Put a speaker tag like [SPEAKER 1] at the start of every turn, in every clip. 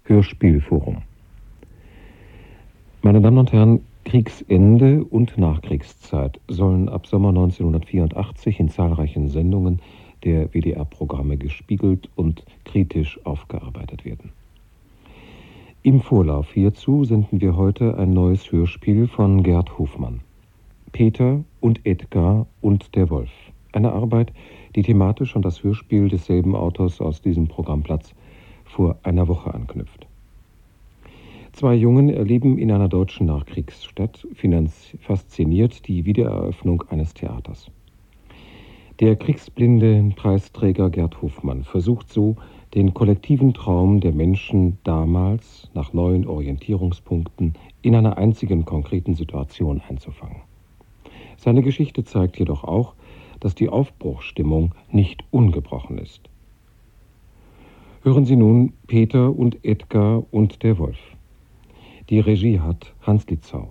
[SPEAKER 1] Hörspielforum. Meine Damen und Herren, Kriegsende und Nachkriegszeit sollen ab Sommer 1984 in zahlreichen Sendungen der WDR-Programme gespiegelt und kritisch aufgearbeitet werden. Im Vorlauf hierzu senden wir heute ein neues Hörspiel von Gerd Hofmann. Peter und Edgar und der Wolf. Eine Arbeit, die thematisch an das Hörspiel desselben Autors aus diesem Programmplatz vor einer Woche anknüpft. Zwei Jungen erleben in einer deutschen Nachkriegsstadt fasziniert die Wiedereröffnung eines Theaters. Der kriegsblinde Preisträger Gerd Hofmann versucht so, den kollektiven Traum der Menschen damals nach neuen Orientierungspunkten in einer einzigen konkreten Situation einzufangen. Seine Geschichte zeigt jedoch auch, dass die Aufbruchsstimmung nicht ungebrochen ist. Hören Sie nun Peter und Edgar und der Wolf. Die Regie hat Hans Litzau.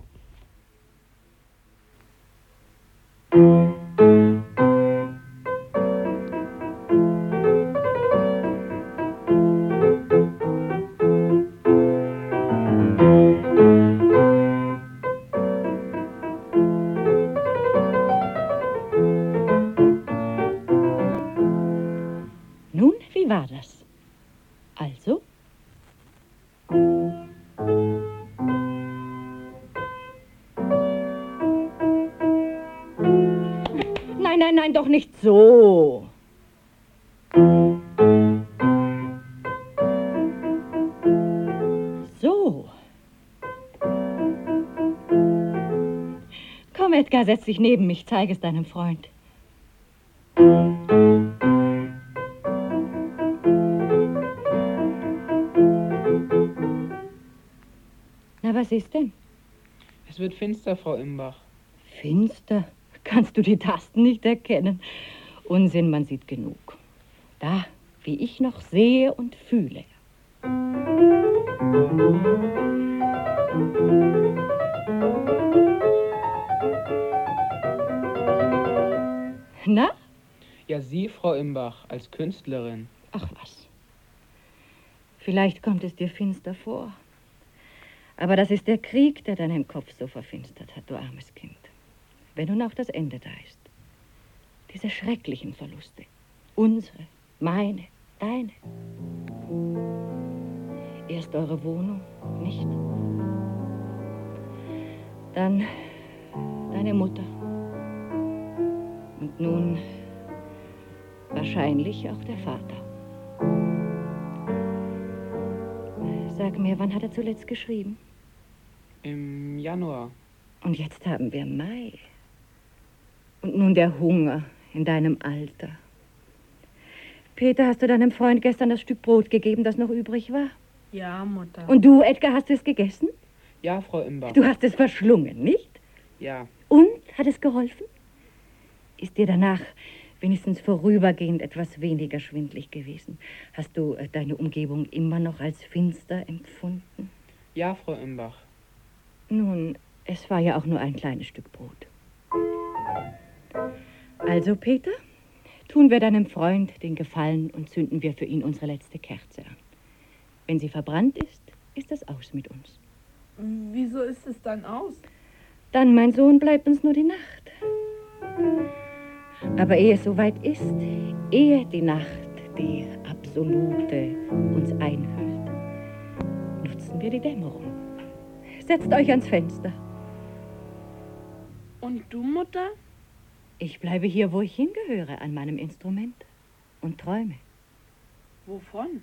[SPEAKER 2] Nun, wie war das? Also? Nein, doch nicht so. So. Komm, Edgar, setz dich neben mich, zeig es deinem Freund. Na, was ist denn?
[SPEAKER 3] Es wird finster, Frau Imbach.
[SPEAKER 2] Finster? Kannst du die Tasten nicht erkennen? Unsinn, man sieht genug. Da, wie ich noch sehe und fühle. Na?
[SPEAKER 3] Ja, Sie, Frau Imbach, als Künstlerin.
[SPEAKER 2] Ach was. Vielleicht kommt es dir finster vor. Aber das ist der Krieg, der deinen Kopf so verfinstert hat, du armes Kind. Wenn nun auch das Ende da ist. Diese schrecklichen Verluste. Unsere, meine, deine. Erst eure Wohnung, nicht? Dann deine Mutter. Und nun wahrscheinlich auch der Vater. Sag mir, wann hat er zuletzt geschrieben?
[SPEAKER 3] Im Januar.
[SPEAKER 2] Und jetzt haben wir Mai. Und nun der Hunger in deinem Alter. Peter, hast du deinem Freund gestern das Stück Brot gegeben, das noch übrig war?
[SPEAKER 4] Ja, Mutter.
[SPEAKER 2] Und du, Edgar, hast du es gegessen?
[SPEAKER 3] Ja, Frau Imbach.
[SPEAKER 2] Du hast es verschlungen, nicht?
[SPEAKER 3] Ja.
[SPEAKER 2] Und? Hat es geholfen? Ist dir danach wenigstens vorübergehend etwas weniger schwindlig gewesen? Hast du deine Umgebung immer noch als finster empfunden?
[SPEAKER 3] Ja, Frau Imbach.
[SPEAKER 2] Nun, es war ja auch nur ein kleines Stück Brot. Also, Peter, tun wir deinem Freund den Gefallen und zünden wir für ihn unsere letzte Kerze an. Wenn sie verbrannt ist, ist es aus mit uns.
[SPEAKER 4] Wieso ist es dann aus?
[SPEAKER 2] Dann, mein Sohn, bleibt uns nur die Nacht. Aber ehe es soweit ist, ehe die Nacht, die absolute, uns einhüllt, nutzen wir die Dämmerung. Setzt euch ans Fenster.
[SPEAKER 4] Und du, Mutter?
[SPEAKER 2] Ich bleibe hier, wo ich hingehöre, an meinem Instrument und träume.
[SPEAKER 4] Wovon?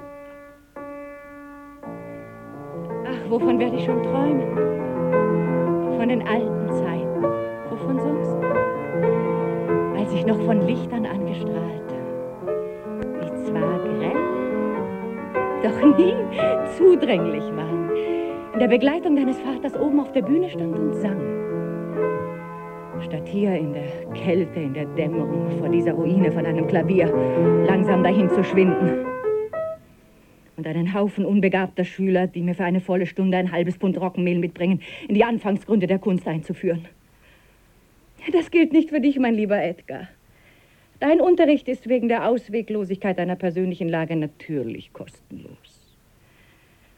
[SPEAKER 2] Ach, wovon werde ich schon träumen? Von den alten Zeiten. Wovon sonst? Als ich noch von Lichtern angestrahlt, die zwar grell, doch nie zudringlich waren, in der Begleitung deines Vaters oben auf der Bühne stand und sang. Statt hier in der Kälte, in der Dämmerung vor dieser Ruine von einem Klavier langsam dahin zu schwinden. Und einen Haufen unbegabter Schüler, die mir für eine volle Stunde ein halbes Pfund Roggenmehl mitbringen, in die Anfangsgründe der Kunst einzuführen. Das gilt nicht für dich, mein lieber Edgar. Dein Unterricht ist wegen der Ausweglosigkeit deiner persönlichen Lage natürlich kostenlos.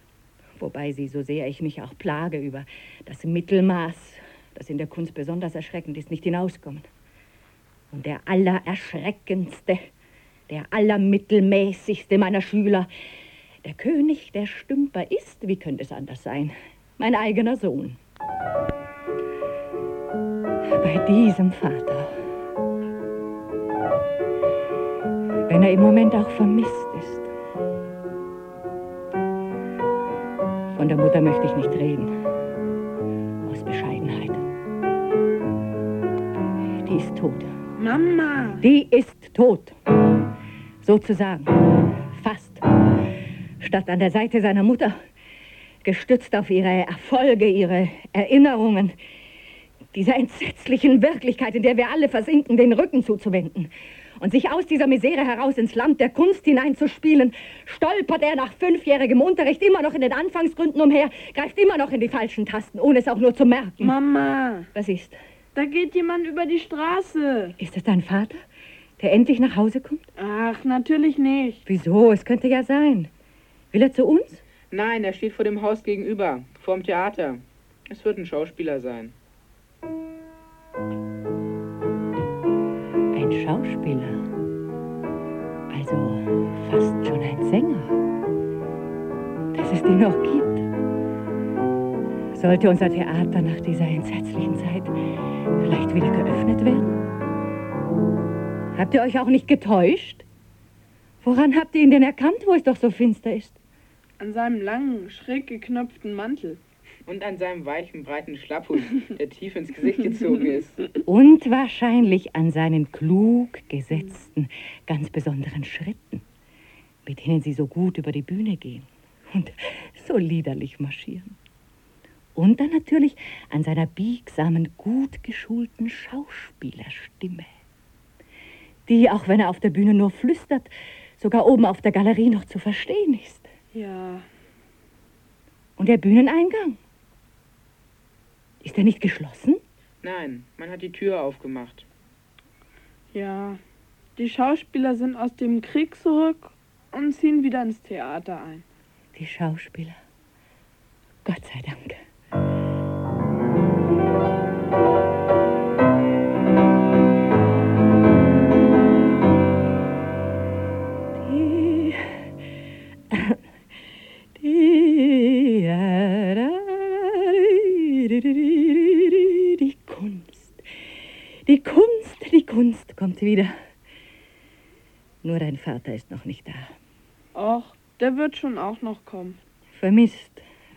[SPEAKER 2] Wobei sie, so sehr ich mich auch plage über das Mittelmaß, das in der Kunst besonders erschreckend ist, nicht hinauskommen. Und der allererschreckendste, der allermittelmäßigste meiner Schüler, der König der Stümper ist, wie könnte es anders sein, mein eigener Sohn. Bei diesem Vater, wenn er im Moment auch vermisst ist. Von der Mutter möchte ich nicht reden, aus Bescheidenheit. Die ist tot.
[SPEAKER 4] Mama!
[SPEAKER 2] Die ist tot. Sozusagen. Fast. Statt an der Seite seiner Mutter, gestützt auf ihre Erfolge, ihre Erinnerungen, dieser entsetzlichen Wirklichkeit, in der wir alle versinken, den Rücken zuzuwenden und sich aus dieser Misere heraus ins Land der Kunst hineinzuspielen, stolpert er nach 5-jährigem Unterricht immer noch in den Anfangsgründen umher, greift immer noch in die falschen Tasten, ohne es auch nur zu merken.
[SPEAKER 4] Mama!
[SPEAKER 2] Was ist?
[SPEAKER 4] Da geht jemand über die Straße.
[SPEAKER 2] Ist es dein Vater, der endlich nach Hause kommt?
[SPEAKER 4] Ach, natürlich nicht.
[SPEAKER 2] Wieso? Es könnte ja sein. Will er zu uns?
[SPEAKER 3] Nein, er steht vor dem Haus gegenüber, vorm Theater. Es wird ein Schauspieler sein.
[SPEAKER 2] Ein Schauspieler. Also fast schon ein Sänger. Dass es den noch gibt. Sollte unser Theater nach dieser entsetzlichen Zeit vielleicht wieder geöffnet werden? Habt ihr euch auch nicht getäuscht? Woran habt ihr ihn denn erkannt, wo es doch so finster ist?
[SPEAKER 4] An seinem langen, schräg geknöpften Mantel.
[SPEAKER 3] Und an seinem weichen, breiten Schlapphut, der tief ins Gesicht gezogen ist.
[SPEAKER 2] Und wahrscheinlich an seinen klug gesetzten, ganz besonderen Schritten, mit denen sie so gut über die Bühne gehen und so liederlich marschieren. Und dann natürlich an seiner biegsamen, gut geschulten Schauspielerstimme, die, auch wenn er auf der Bühne nur flüstert, sogar oben auf der Galerie noch zu verstehen ist.
[SPEAKER 4] Ja.
[SPEAKER 2] Und der Bühneneingang? Ist er nicht geschlossen?
[SPEAKER 3] Nein, man hat die Tür aufgemacht.
[SPEAKER 4] Ja. Die Schauspieler sind aus dem Krieg zurück und ziehen wieder ins Theater ein.
[SPEAKER 2] Die Schauspieler. Gott sei Dank. Die Kunst kommt wieder. Nur dein Vater ist noch nicht da.
[SPEAKER 4] Och, der wird schon auch noch kommen.
[SPEAKER 2] Vermisst.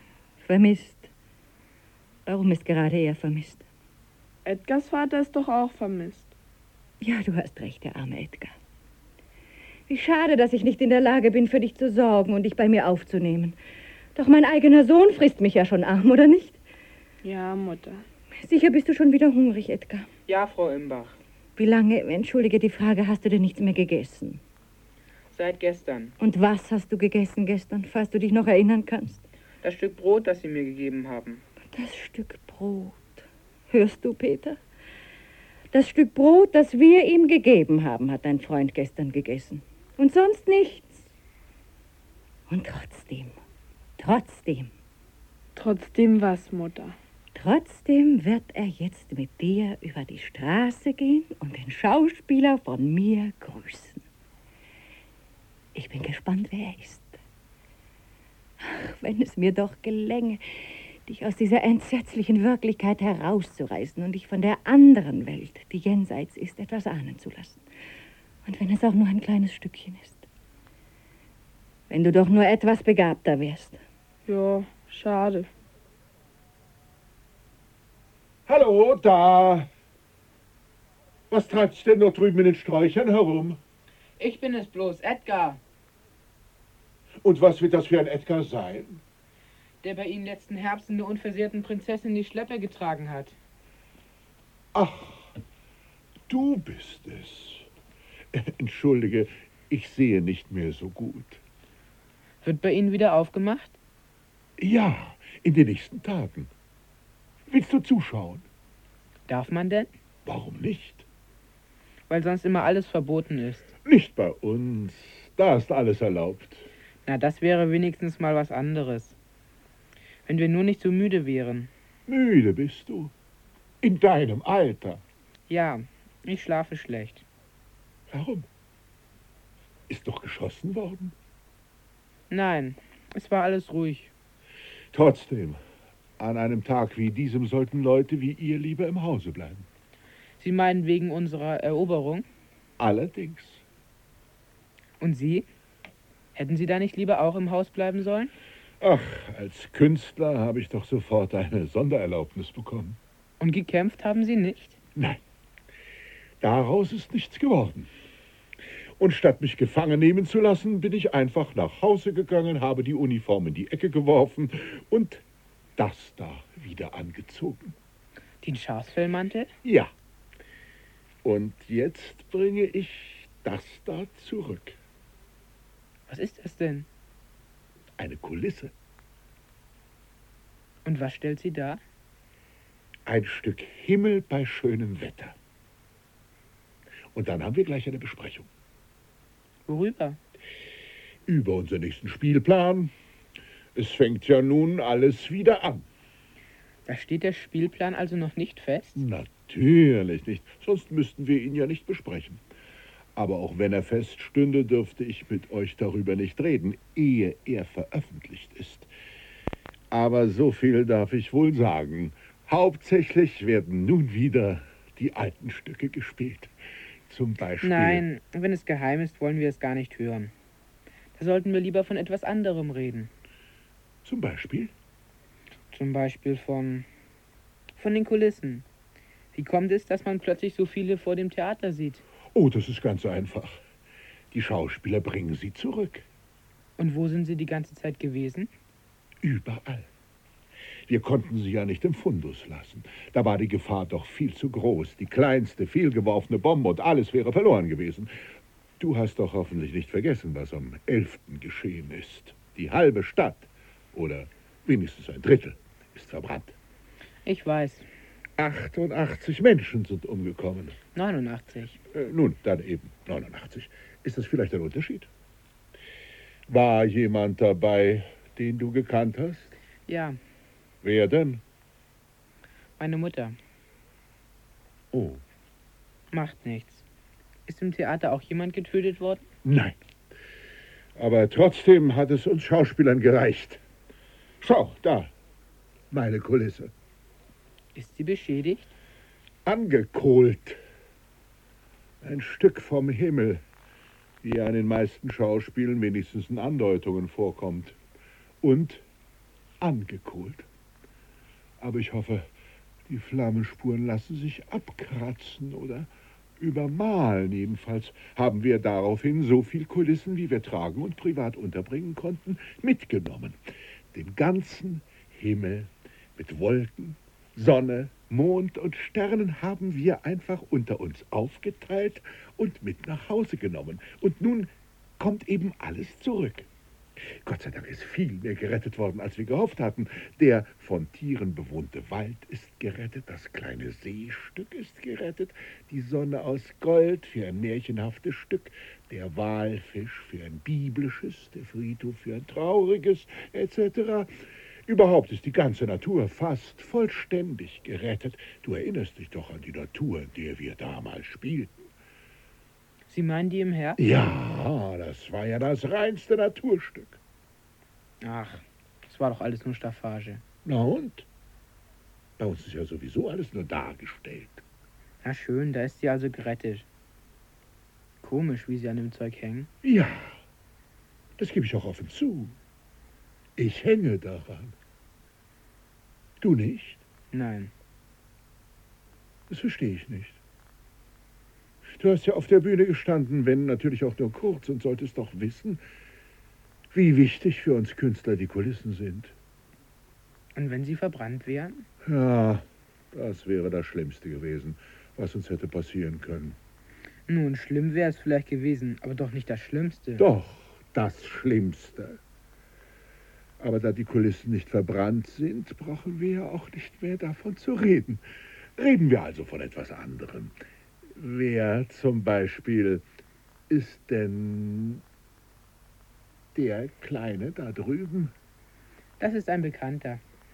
[SPEAKER 2] Warum ist gerade er vermisst?
[SPEAKER 4] Edgars Vater ist doch auch vermisst.
[SPEAKER 2] Ja, du hast recht, der arme Edgar. Wie schade, dass ich nicht in der Lage bin, für dich zu sorgen und dich bei mir aufzunehmen. Doch mein eigener Sohn frisst mich ja schon arm, oder nicht?
[SPEAKER 4] Ja, Mutter.
[SPEAKER 2] Sicher bist du schon wieder hungrig, Edgar.
[SPEAKER 3] Ja, Frau Imbach.
[SPEAKER 2] Wie lange, entschuldige die Frage, hast du denn nichts mehr gegessen?
[SPEAKER 3] Seit gestern.
[SPEAKER 2] Und was hast du gegessen gestern, falls du dich noch erinnern kannst?
[SPEAKER 3] Das Stück Brot, das Sie mir gegeben haben.
[SPEAKER 2] Das Stück Brot. Hörst du, Peter? Das Stück Brot, das wir ihm gegeben haben, hat dein Freund gestern gegessen. Und sonst nichts. Und trotzdem.
[SPEAKER 4] Trotzdem was, Mutter?
[SPEAKER 2] Trotzdem wird er jetzt mit dir über die Straße gehen und den Schauspieler von mir grüßen. Ich bin gespannt, wer er ist. Ach, wenn es mir doch gelänge, dich aus dieser entsetzlichen Wirklichkeit herauszureißen und dich von der anderen Welt, die jenseits ist, etwas ahnen zu lassen. Und wenn es auch nur ein kleines Stückchen ist. Wenn du doch nur etwas begabter wärst.
[SPEAKER 4] Ja, schade.
[SPEAKER 5] Hallo, da. Was treibt's denn dort drüben in den Sträuchern herum?
[SPEAKER 3] Ich bin es bloß, Edgar,
[SPEAKER 5] Und was wird das für ein Edgar sein?
[SPEAKER 3] der bei Ihnen letzten Herbst in der unversehrten Prinzessin die Schleppe getragen hat.
[SPEAKER 5] Ach, du bist es. Entschuldige, ich sehe nicht mehr so gut.
[SPEAKER 3] Wird bei Ihnen wieder aufgemacht?
[SPEAKER 5] Ja, in den nächsten Tagen. Willst du zuschauen?
[SPEAKER 3] Darf man denn?
[SPEAKER 5] Warum nicht?
[SPEAKER 3] Weil sonst immer alles verboten ist.
[SPEAKER 5] Nicht bei uns. Da ist alles erlaubt.
[SPEAKER 3] Na, das wäre wenigstens mal was anderes. Wenn wir nur nicht so müde wären.
[SPEAKER 5] Müde bist du? In deinem Alter?
[SPEAKER 3] Ja, ich schlafe schlecht.
[SPEAKER 5] Warum? Ist doch geschossen worden.
[SPEAKER 3] Nein, es war alles ruhig.
[SPEAKER 5] Trotzdem, an einem Tag wie diesem sollten Leute wie ihr lieber im Hause bleiben.
[SPEAKER 3] Sie meinen wegen unserer Eroberung?
[SPEAKER 5] Allerdings.
[SPEAKER 3] Und Sie? Hätten Sie da nicht lieber auch im Haus bleiben sollen?
[SPEAKER 5] Ach, als Künstler habe ich doch sofort eine Sondererlaubnis bekommen.
[SPEAKER 3] Und gekämpft haben Sie nicht?
[SPEAKER 5] Nein, daraus ist nichts geworden. Und statt mich gefangen nehmen zu lassen, bin ich einfach nach Hause gegangen, habe die Uniform in die Ecke geworfen und das da wieder angezogen.
[SPEAKER 3] Den Schafsfellmantel?
[SPEAKER 5] Ja. Und jetzt bringe ich das da zurück.
[SPEAKER 3] Was ist das denn?
[SPEAKER 5] Eine Kulisse.
[SPEAKER 3] Und was stellt sie da?
[SPEAKER 5] Ein Stück Himmel bei schönem Wetter. Und dann haben wir gleich eine Besprechung.
[SPEAKER 3] Worüber?
[SPEAKER 5] Über unseren nächsten Spielplan. Es fängt ja nun alles wieder an.
[SPEAKER 3] Da steht der Spielplan also noch nicht fest?
[SPEAKER 5] Natürlich nicht, sonst müssten wir ihn ja nicht besprechen. Aber auch wenn er feststünde, dürfte ich mit euch darüber nicht reden, ehe er veröffentlicht ist. Aber so viel darf ich wohl sagen. Hauptsächlich werden nun wieder die alten Stücke gespielt. Zum Beispiel...
[SPEAKER 3] Nein, wenn es geheim ist, wollen wir es gar nicht hören. Da sollten wir lieber von etwas anderem reden.
[SPEAKER 5] Zum Beispiel?
[SPEAKER 3] Zum Beispiel von den Kulissen. Wie kommt es, dass man plötzlich so viele vor dem Theater sieht?
[SPEAKER 5] Oh, das ist ganz einfach. Die Schauspieler bringen sie zurück.
[SPEAKER 3] Und wo sind sie die ganze Zeit gewesen?
[SPEAKER 5] Überall. Wir konnten sie ja nicht im Fundus lassen. Da war die Gefahr doch viel zu groß. Die kleinste, fehlgeworfene Bombe und alles wäre verloren gewesen. Du hast doch hoffentlich nicht vergessen, was am 11. geschehen ist. Die halbe Stadt, oder wenigstens ein Drittel, ist verbrannt.
[SPEAKER 3] Ich weiß.
[SPEAKER 5] 88 Menschen sind umgekommen.
[SPEAKER 3] 89.
[SPEAKER 5] Nun, dann eben 89. Ist das vielleicht ein Unterschied? War jemand dabei, den du gekannt hast?
[SPEAKER 3] Ja,
[SPEAKER 5] Wer denn?
[SPEAKER 3] meine Mutter.
[SPEAKER 5] Oh,
[SPEAKER 3] Macht nichts. Ist im Theater auch jemand getötet worden?
[SPEAKER 5] nein. Aber trotzdem hat es uns Schauspielern gereicht. Schau, da, meine Kulisse.
[SPEAKER 3] Ist sie beschädigt?
[SPEAKER 5] Angekohlt. Ein Stück vom Himmel, wie er an den meisten Schauspielen wenigstens in Andeutungen vorkommt. Und angekohlt. Aber ich hoffe, die Flammenspuren lassen sich abkratzen oder übermalen. Jedenfalls haben wir daraufhin so viel Kulissen, wie wir tragen und privat unterbringen konnten, mitgenommen. Den ganzen Himmel mit Wolken, Sonne, Mond und Sternen haben wir einfach unter uns aufgeteilt und mit nach Hause genommen. Und nun kommt eben alles zurück. Gott sei Dank ist viel mehr gerettet worden, als wir gehofft hatten. Der von Tieren bewohnte Wald ist gerettet, das kleine Seestück ist gerettet, die Sonne aus Gold für ein märchenhaftes Stück, der Walfisch für ein biblisches, der Friedhof für ein trauriges, etc. Überhaupt ist die ganze Natur fast vollständig gerettet. Du erinnerst dich doch an die Natur, in der wir damals spielten.
[SPEAKER 3] Sie meinen die im Herbst?
[SPEAKER 5] Ja, das war ja das reinste Naturstück.
[SPEAKER 3] Ach, das war doch alles nur Staffage.
[SPEAKER 5] Na und? Bei uns ist ja sowieso alles nur dargestellt.
[SPEAKER 3] Na schön, da ist sie also gerettet. Komisch, wie sie an dem Zeug hängen.
[SPEAKER 5] Ja, das gebe ich auch offen zu. Ich hänge daran. Du nicht?
[SPEAKER 3] Nein.
[SPEAKER 5] Das verstehe ich nicht. Du hast ja auf der Bühne gestanden, wenn natürlich auch nur kurz, und solltest doch wissen, wie wichtig für uns Künstler die Kulissen sind.
[SPEAKER 3] Und wenn sie verbrannt wären?
[SPEAKER 5] Ja, das wäre das Schlimmste gewesen, was uns hätte passieren können.
[SPEAKER 3] Nun, schlimm wäre es vielleicht gewesen, aber doch nicht das Schlimmste.
[SPEAKER 5] Doch, das Schlimmste. Aber da die Kulissen nicht verbrannt sind, brauchen wir ja auch nicht mehr davon zu reden. Reden wir also von etwas anderem. Wer zum Beispiel ist denn der Kleine da drüben?
[SPEAKER 3] Das ist ein Bekannter.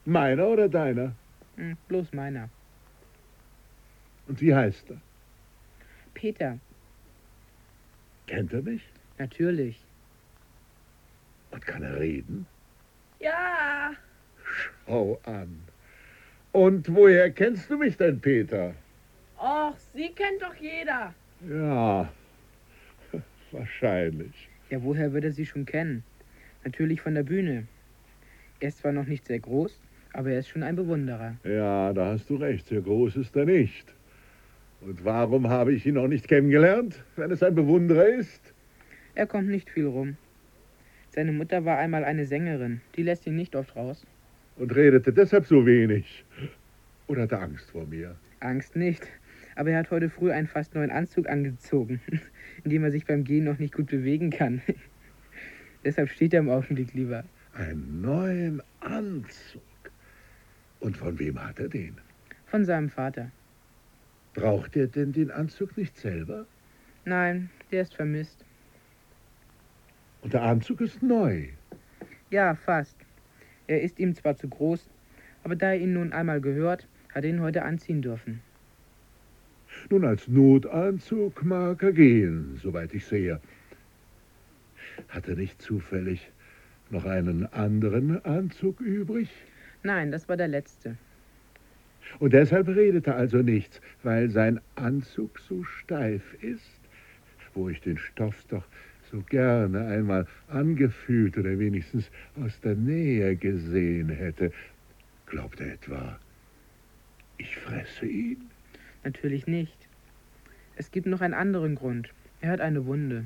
[SPEAKER 5] Meiner oder deiner?
[SPEAKER 3] Bloß meiner.
[SPEAKER 5] Und wie heißt er?
[SPEAKER 3] Peter,
[SPEAKER 5] Kennt er mich?
[SPEAKER 3] natürlich.
[SPEAKER 5] Und kann er reden?
[SPEAKER 4] Ja,
[SPEAKER 5] Schau an. Und woher kennst du mich denn, Peter?
[SPEAKER 4] och, Sie kennt doch jeder.
[SPEAKER 5] Ja, wahrscheinlich.
[SPEAKER 3] Ja, woher würde er sie schon kennen? Natürlich von der Bühne. Er ist zwar noch nicht sehr groß, aber er ist schon ein Bewunderer.
[SPEAKER 5] Ja, da hast du recht, sehr groß ist er nicht. Und warum habe ich ihn noch nicht kennengelernt, wenn es ein Bewunderer ist?
[SPEAKER 3] Er kommt nicht viel rum. Seine Mutter war einmal eine Sängerin, die lässt ihn nicht oft raus.
[SPEAKER 5] Und redete deshalb so wenig. Oder hat er Angst vor mir?
[SPEAKER 3] Angst nicht, aber er hat heute früh einen fast neuen Anzug angezogen, in dem er sich beim Gehen noch nicht gut bewegen kann. Deshalb steht er im Augenblick lieber.
[SPEAKER 5] Einen neuen Anzug. Und von wem hat er den?
[SPEAKER 3] Von seinem Vater.
[SPEAKER 5] Braucht er denn den Anzug nicht selber?
[SPEAKER 3] Nein, der ist vermisst.
[SPEAKER 5] Und der Anzug ist neu.
[SPEAKER 3] Ja, fast. Er ist ihm zwar zu groß, aber da er ihn nun einmal gehört, hat er ihn heute anziehen dürfen.
[SPEAKER 5] Nun, als Notanzug mag er gehen, soweit ich sehe. Hat er nicht zufällig noch einen anderen Anzug übrig?
[SPEAKER 3] Nein, das war der letzte.
[SPEAKER 5] Und deshalb redet er also nichts, weil sein Anzug so steif ist, wo ich den Stoff doch so gerne einmal angefühlt oder wenigstens aus der Nähe gesehen hätte. Glaubt er etwa, ich fresse ihn?
[SPEAKER 3] Natürlich nicht. Es gibt noch einen anderen Grund. Er hat eine Wunde.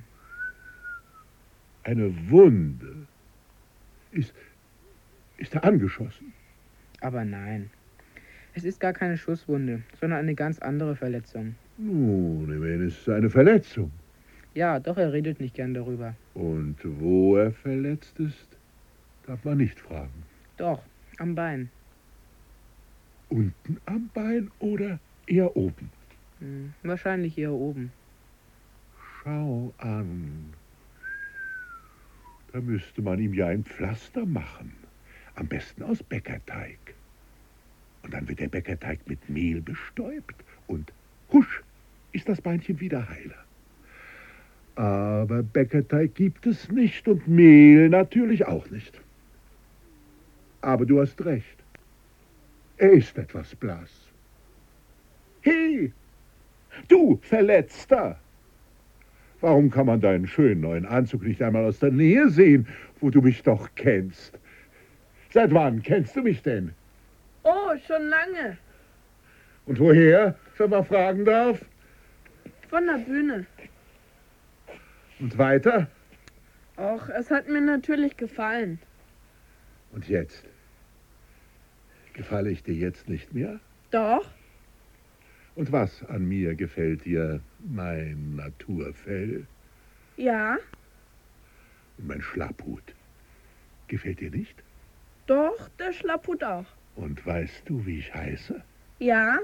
[SPEAKER 5] Eine Wunde? Ist er angeschossen?
[SPEAKER 3] Aber nein. Es ist gar keine Schusswunde, sondern eine ganz andere Verletzung.
[SPEAKER 5] Nun, immerhin ist es eine Verletzung.
[SPEAKER 3] Ja, doch er redet nicht gern darüber.
[SPEAKER 5] Und wo er verletzt ist, darf man nicht fragen.
[SPEAKER 3] Doch, am Bein.
[SPEAKER 5] Unten am Bein oder eher oben?
[SPEAKER 3] Wahrscheinlich eher oben.
[SPEAKER 5] Schau an. Da müsste man ihm ja ein Pflaster machen. Am besten aus Bäckerteig. Und dann wird der Bäckerteig mit Mehl bestäubt. Und husch, ist das Beinchen wieder heiler. Aber Bäckerteig gibt es nicht und Mehl natürlich auch nicht. Aber du hast recht. Er ist etwas blass. Hey, du Verletzter! Warum kann man deinen schönen neuen Anzug nicht einmal aus der Nähe sehen, wo du mich doch kennst? Seit wann kennst du mich denn?
[SPEAKER 4] Oh, schon lange.
[SPEAKER 5] Und woher, wenn man fragen darf?
[SPEAKER 4] Von der Bühne.
[SPEAKER 5] Und weiter?
[SPEAKER 4] Och, es hat mir natürlich gefallen.
[SPEAKER 5] Und jetzt? Gefalle ich dir jetzt nicht mehr?
[SPEAKER 4] Doch,
[SPEAKER 5] Und was an mir gefällt dir? Mein Naturfell
[SPEAKER 4] ja,
[SPEAKER 5] und mein Schlapphut. Gefällt dir nicht?
[SPEAKER 4] doch, der Schlapphut auch.
[SPEAKER 5] Und weißt du, wie ich heiße?
[SPEAKER 4] Ja,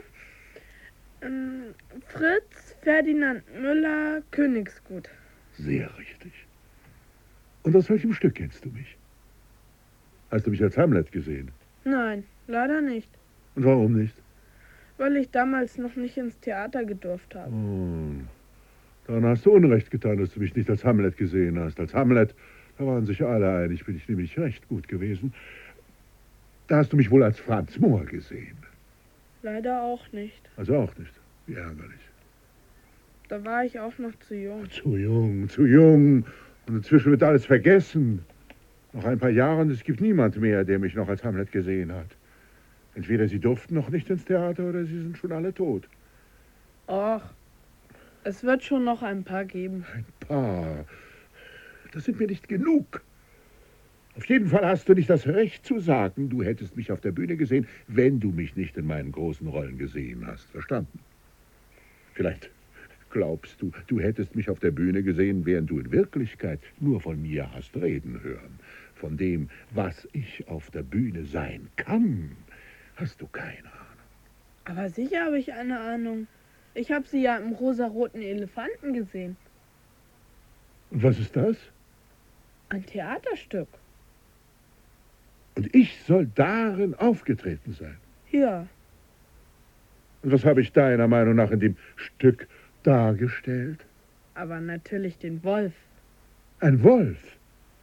[SPEAKER 4] Fritz Ferdinand Müller, Königsgut.
[SPEAKER 5] Sehr richtig. Und aus welchem Stück kennst du mich? Hast du mich als Hamlet gesehen?
[SPEAKER 4] Nein, leider nicht,
[SPEAKER 5] Und warum nicht?
[SPEAKER 4] weil ich damals noch nicht ins Theater gedurft habe.
[SPEAKER 5] Oh, dann hast du Unrecht getan, dass du mich nicht als Hamlet gesehen hast. Als Hamlet, da waren sich alle einig, bin ich nämlich recht gut gewesen. Da hast du mich wohl als Franz Mohr gesehen.
[SPEAKER 4] Leider auch nicht.
[SPEAKER 5] Also auch nicht. Wie ärgerlich.
[SPEAKER 4] Da war ich auch noch zu jung.
[SPEAKER 5] Zu jung, zu jung. Und inzwischen wird alles vergessen. Nach ein paar Jahren, es gibt niemand mehr, der mich noch als Hamlet gesehen hat. Entweder sie durften noch nicht ins Theater oder sie sind schon alle tot.
[SPEAKER 4] Och, es wird schon noch ein paar geben.
[SPEAKER 5] Ein paar. Das sind mir nicht genug. Auf jeden Fall hast du nicht das Recht zu sagen, du hättest mich auf der Bühne gesehen, wenn du mich nicht in meinen großen Rollen gesehen hast. Verstanden? Vielleicht glaubst du, du hättest mich auf der Bühne gesehen, während du in Wirklichkeit nur von mir hast reden hören. Von dem, was ich auf der Bühne sein kann, hast du keine Ahnung.
[SPEAKER 4] Aber sicher habe ich eine Ahnung. Ich habe sie ja im rosaroten Elefanten gesehen.
[SPEAKER 5] Und was ist das?
[SPEAKER 4] Ein Theaterstück.
[SPEAKER 5] Und ich soll darin aufgetreten sein.
[SPEAKER 4] Ja.
[SPEAKER 5] Und was habe ich deiner Meinung nach in dem Stück dargestellt?
[SPEAKER 4] Aber natürlich den Wolf.
[SPEAKER 5] Ein Wolf.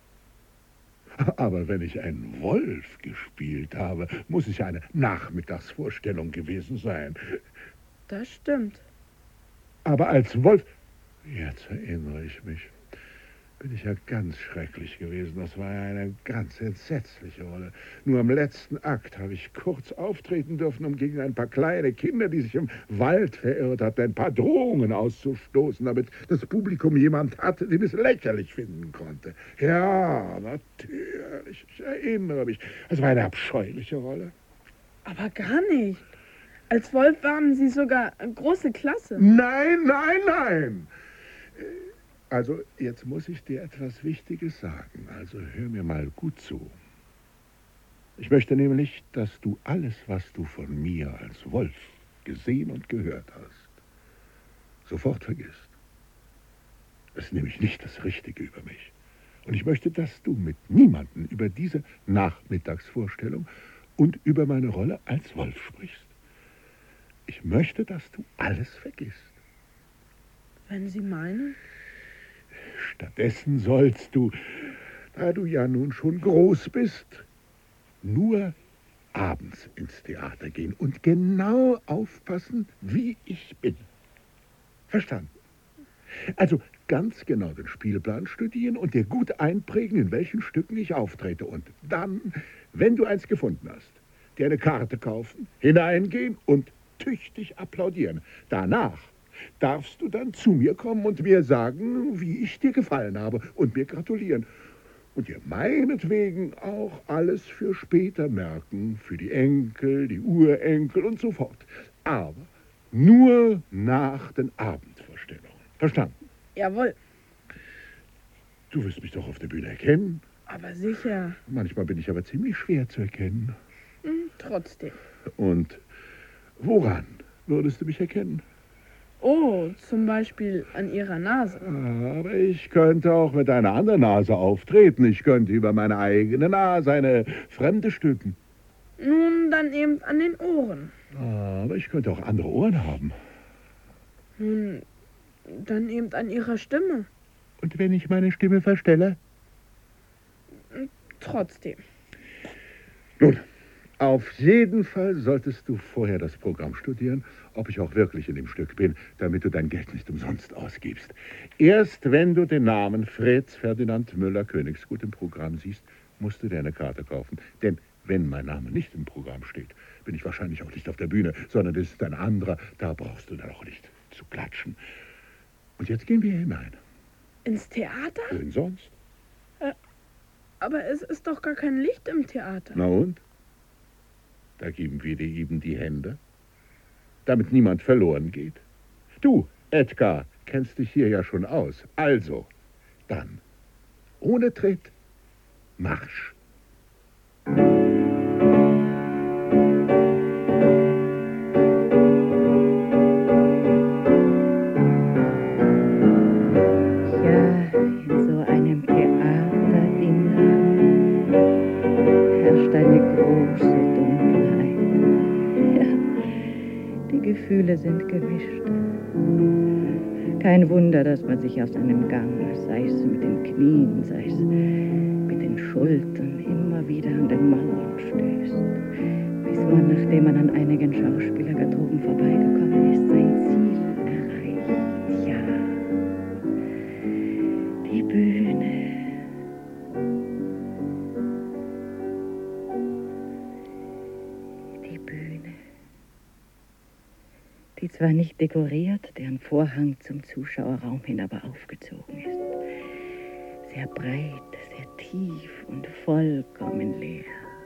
[SPEAKER 5] Aber wenn ich einen Wolf gespielt habe, muss es ja eine Nachmittagsvorstellung gewesen sein.
[SPEAKER 4] Das stimmt.
[SPEAKER 5] Aber als Wolf, jetzt erinnere ich mich, bin ich ja ganz schrecklich gewesen. Das war ja eine ganz entsetzliche Rolle. Nur im letzten Akt habe ich kurz auftreten dürfen, um gegen ein paar kleine Kinder, die sich im Wald verirrt hatten, ein paar Drohungen auszustoßen, damit das Publikum jemand hatte, den es lächerlich finden konnte. Ja, natürlich. Ich erinnere mich. Es war eine abscheuliche Rolle.
[SPEAKER 4] Aber gar nicht. Als Wolf waren Sie sogar eine große Klasse.
[SPEAKER 5] Nein, nein, nein. Also, jetzt muss ich dir etwas Wichtiges sagen. Also, hör mir mal gut zu. Ich möchte nämlich, dass du alles, was du von mir als Wolf gesehen und gehört hast, sofort vergisst. Das ist nämlich nicht das Richtige über mich. Und ich möchte, dass du mit niemandem über diese Nachmittagsvorstellung und über meine Rolle als Wolf sprichst. Ich möchte, dass du alles vergisst.
[SPEAKER 4] Wenn Sie meinen?
[SPEAKER 5] Stattdessen sollst du, da du ja nun schon groß bist, nur abends ins Theater gehen und genau aufpassen, wie ich bin. Verstanden? Also ganz genau den Spielplan studieren und dir gut einprägen, in welchen Stücken ich auftrete. Und dann, wenn du eins gefunden hast, dir eine Karte kaufen, hineingehen und tüchtig applaudieren. Danach darfst du dann zu mir kommen und mir sagen, wie ich dir gefallen habe und mir gratulieren. Und dir meinetwegen auch alles für später merken, für die Enkel, die Urenkel und so fort. Aber nur nach den Abendvorstellungen. Verstanden?
[SPEAKER 4] Jawohl.
[SPEAKER 5] Du wirst mich doch auf der Bühne erkennen.
[SPEAKER 4] Aber sicher.
[SPEAKER 5] Manchmal bin ich aber ziemlich schwer zu erkennen.
[SPEAKER 4] Trotzdem.
[SPEAKER 5] Und woran würdest du mich erkennen?
[SPEAKER 4] Oh, zum Beispiel an Ihrer Nase.
[SPEAKER 5] Aber ich könnte auch mit einer anderen Nase auftreten. Ich könnte über meine eigene Nase eine fremde stülpen.
[SPEAKER 4] Nun, dann eben an den Ohren.
[SPEAKER 5] Aber ich könnte auch andere Ohren haben.
[SPEAKER 4] Nun, dann eben an Ihrer Stimme.
[SPEAKER 5] Und wenn ich meine Stimme verstelle?
[SPEAKER 4] Trotzdem.
[SPEAKER 5] Nun, auf jeden Fall solltest du vorher das Programm studieren, ob ich auch wirklich in dem Stück bin, damit du dein Geld nicht umsonst ausgibst. Erst wenn du den Namen Fritz Ferdinand Müller-Königsgut im Programm siehst, musst du dir eine Karte kaufen. Denn wenn mein Name nicht im Programm steht, bin ich wahrscheinlich auch nicht auf der Bühne, sondern das ist ein anderer. Da brauchst du dann auch nicht zu klatschen. Und jetzt gehen wir hinein.
[SPEAKER 4] Ins Theater?
[SPEAKER 5] Wohin sonst?
[SPEAKER 4] Aber es ist doch gar kein Licht im Theater.
[SPEAKER 5] Na und? Da geben wir dir eben die Hände, damit niemand verloren geht. Du, Edgar, kennst dich hier ja schon aus. Also, dann, ohne Tritt, Marsch.
[SPEAKER 2] Gefühle sind gemischt. Kein Wunder, dass man sich aus einem Gang, sei es mit den Knien, sei es mit den Schultern, immer wieder an den Mauern stößt, bis man, nachdem man an einigen Schauspielergarderoben vorbeigekommen ist, sein Ziel erreicht. Ja, die Bühne. Die zwar nicht dekoriert, deren Vorhang zum Zuschauerraum hin aber aufgezogen ist. Sehr breit, sehr tief und vollkommen leer.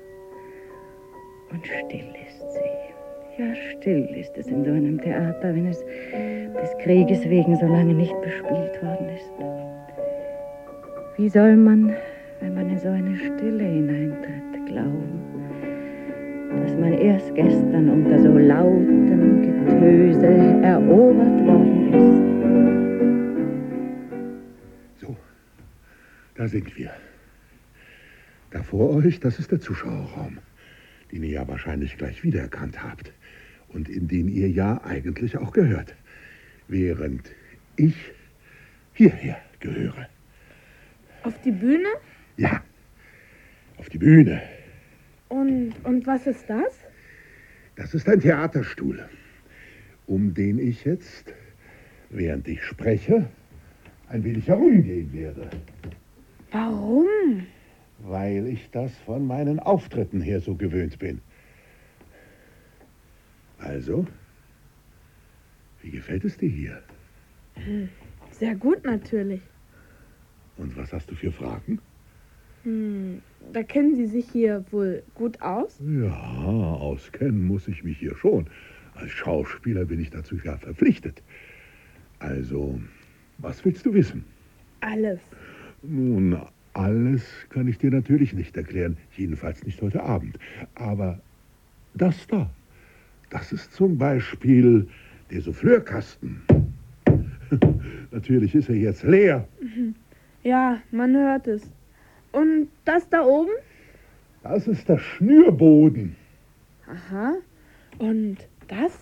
[SPEAKER 2] Und still ist sie. Ja, still ist es in so einem Theater, wenn es des Krieges wegen so lange nicht bespielt worden ist. Wie soll man, wenn man in so eine Stille hineintritt, glauben, dass man erst gestern unter so lautem Getöse erobert worden ist?
[SPEAKER 5] So, da sind wir. Da vor euch, das ist der Zuschauerraum, den ihr ja wahrscheinlich gleich wiedererkannt habt und in den ihr ja eigentlich auch gehört, während ich hierher gehöre.
[SPEAKER 4] Auf die Bühne?
[SPEAKER 5] Ja, auf die Bühne.
[SPEAKER 4] Und was ist das?
[SPEAKER 5] Das ist ein Theaterstuhl, um den ich jetzt, während ich spreche, ein wenig herumgehen werde.
[SPEAKER 4] Warum?
[SPEAKER 5] Weil ich das von meinen Auftritten her so gewöhnt bin. Also, wie gefällt es dir hier?
[SPEAKER 4] Sehr gut natürlich.
[SPEAKER 5] Und was hast du für Fragen?
[SPEAKER 4] Da kennen Sie sich hier wohl gut aus?
[SPEAKER 5] Ja, auskennen muss ich mich hier schon. Als Schauspieler bin ich dazu ja verpflichtet. Also, was willst du wissen?
[SPEAKER 4] Alles.
[SPEAKER 5] Nun, alles kann ich dir natürlich nicht erklären, jedenfalls nicht heute Abend. Aber das da, das ist zum Beispiel der Souffleurkasten. Natürlich ist er jetzt leer.
[SPEAKER 4] Ja, man hört es. Und das da oben?
[SPEAKER 5] Das ist der Schnürboden.
[SPEAKER 4] Aha. Und das?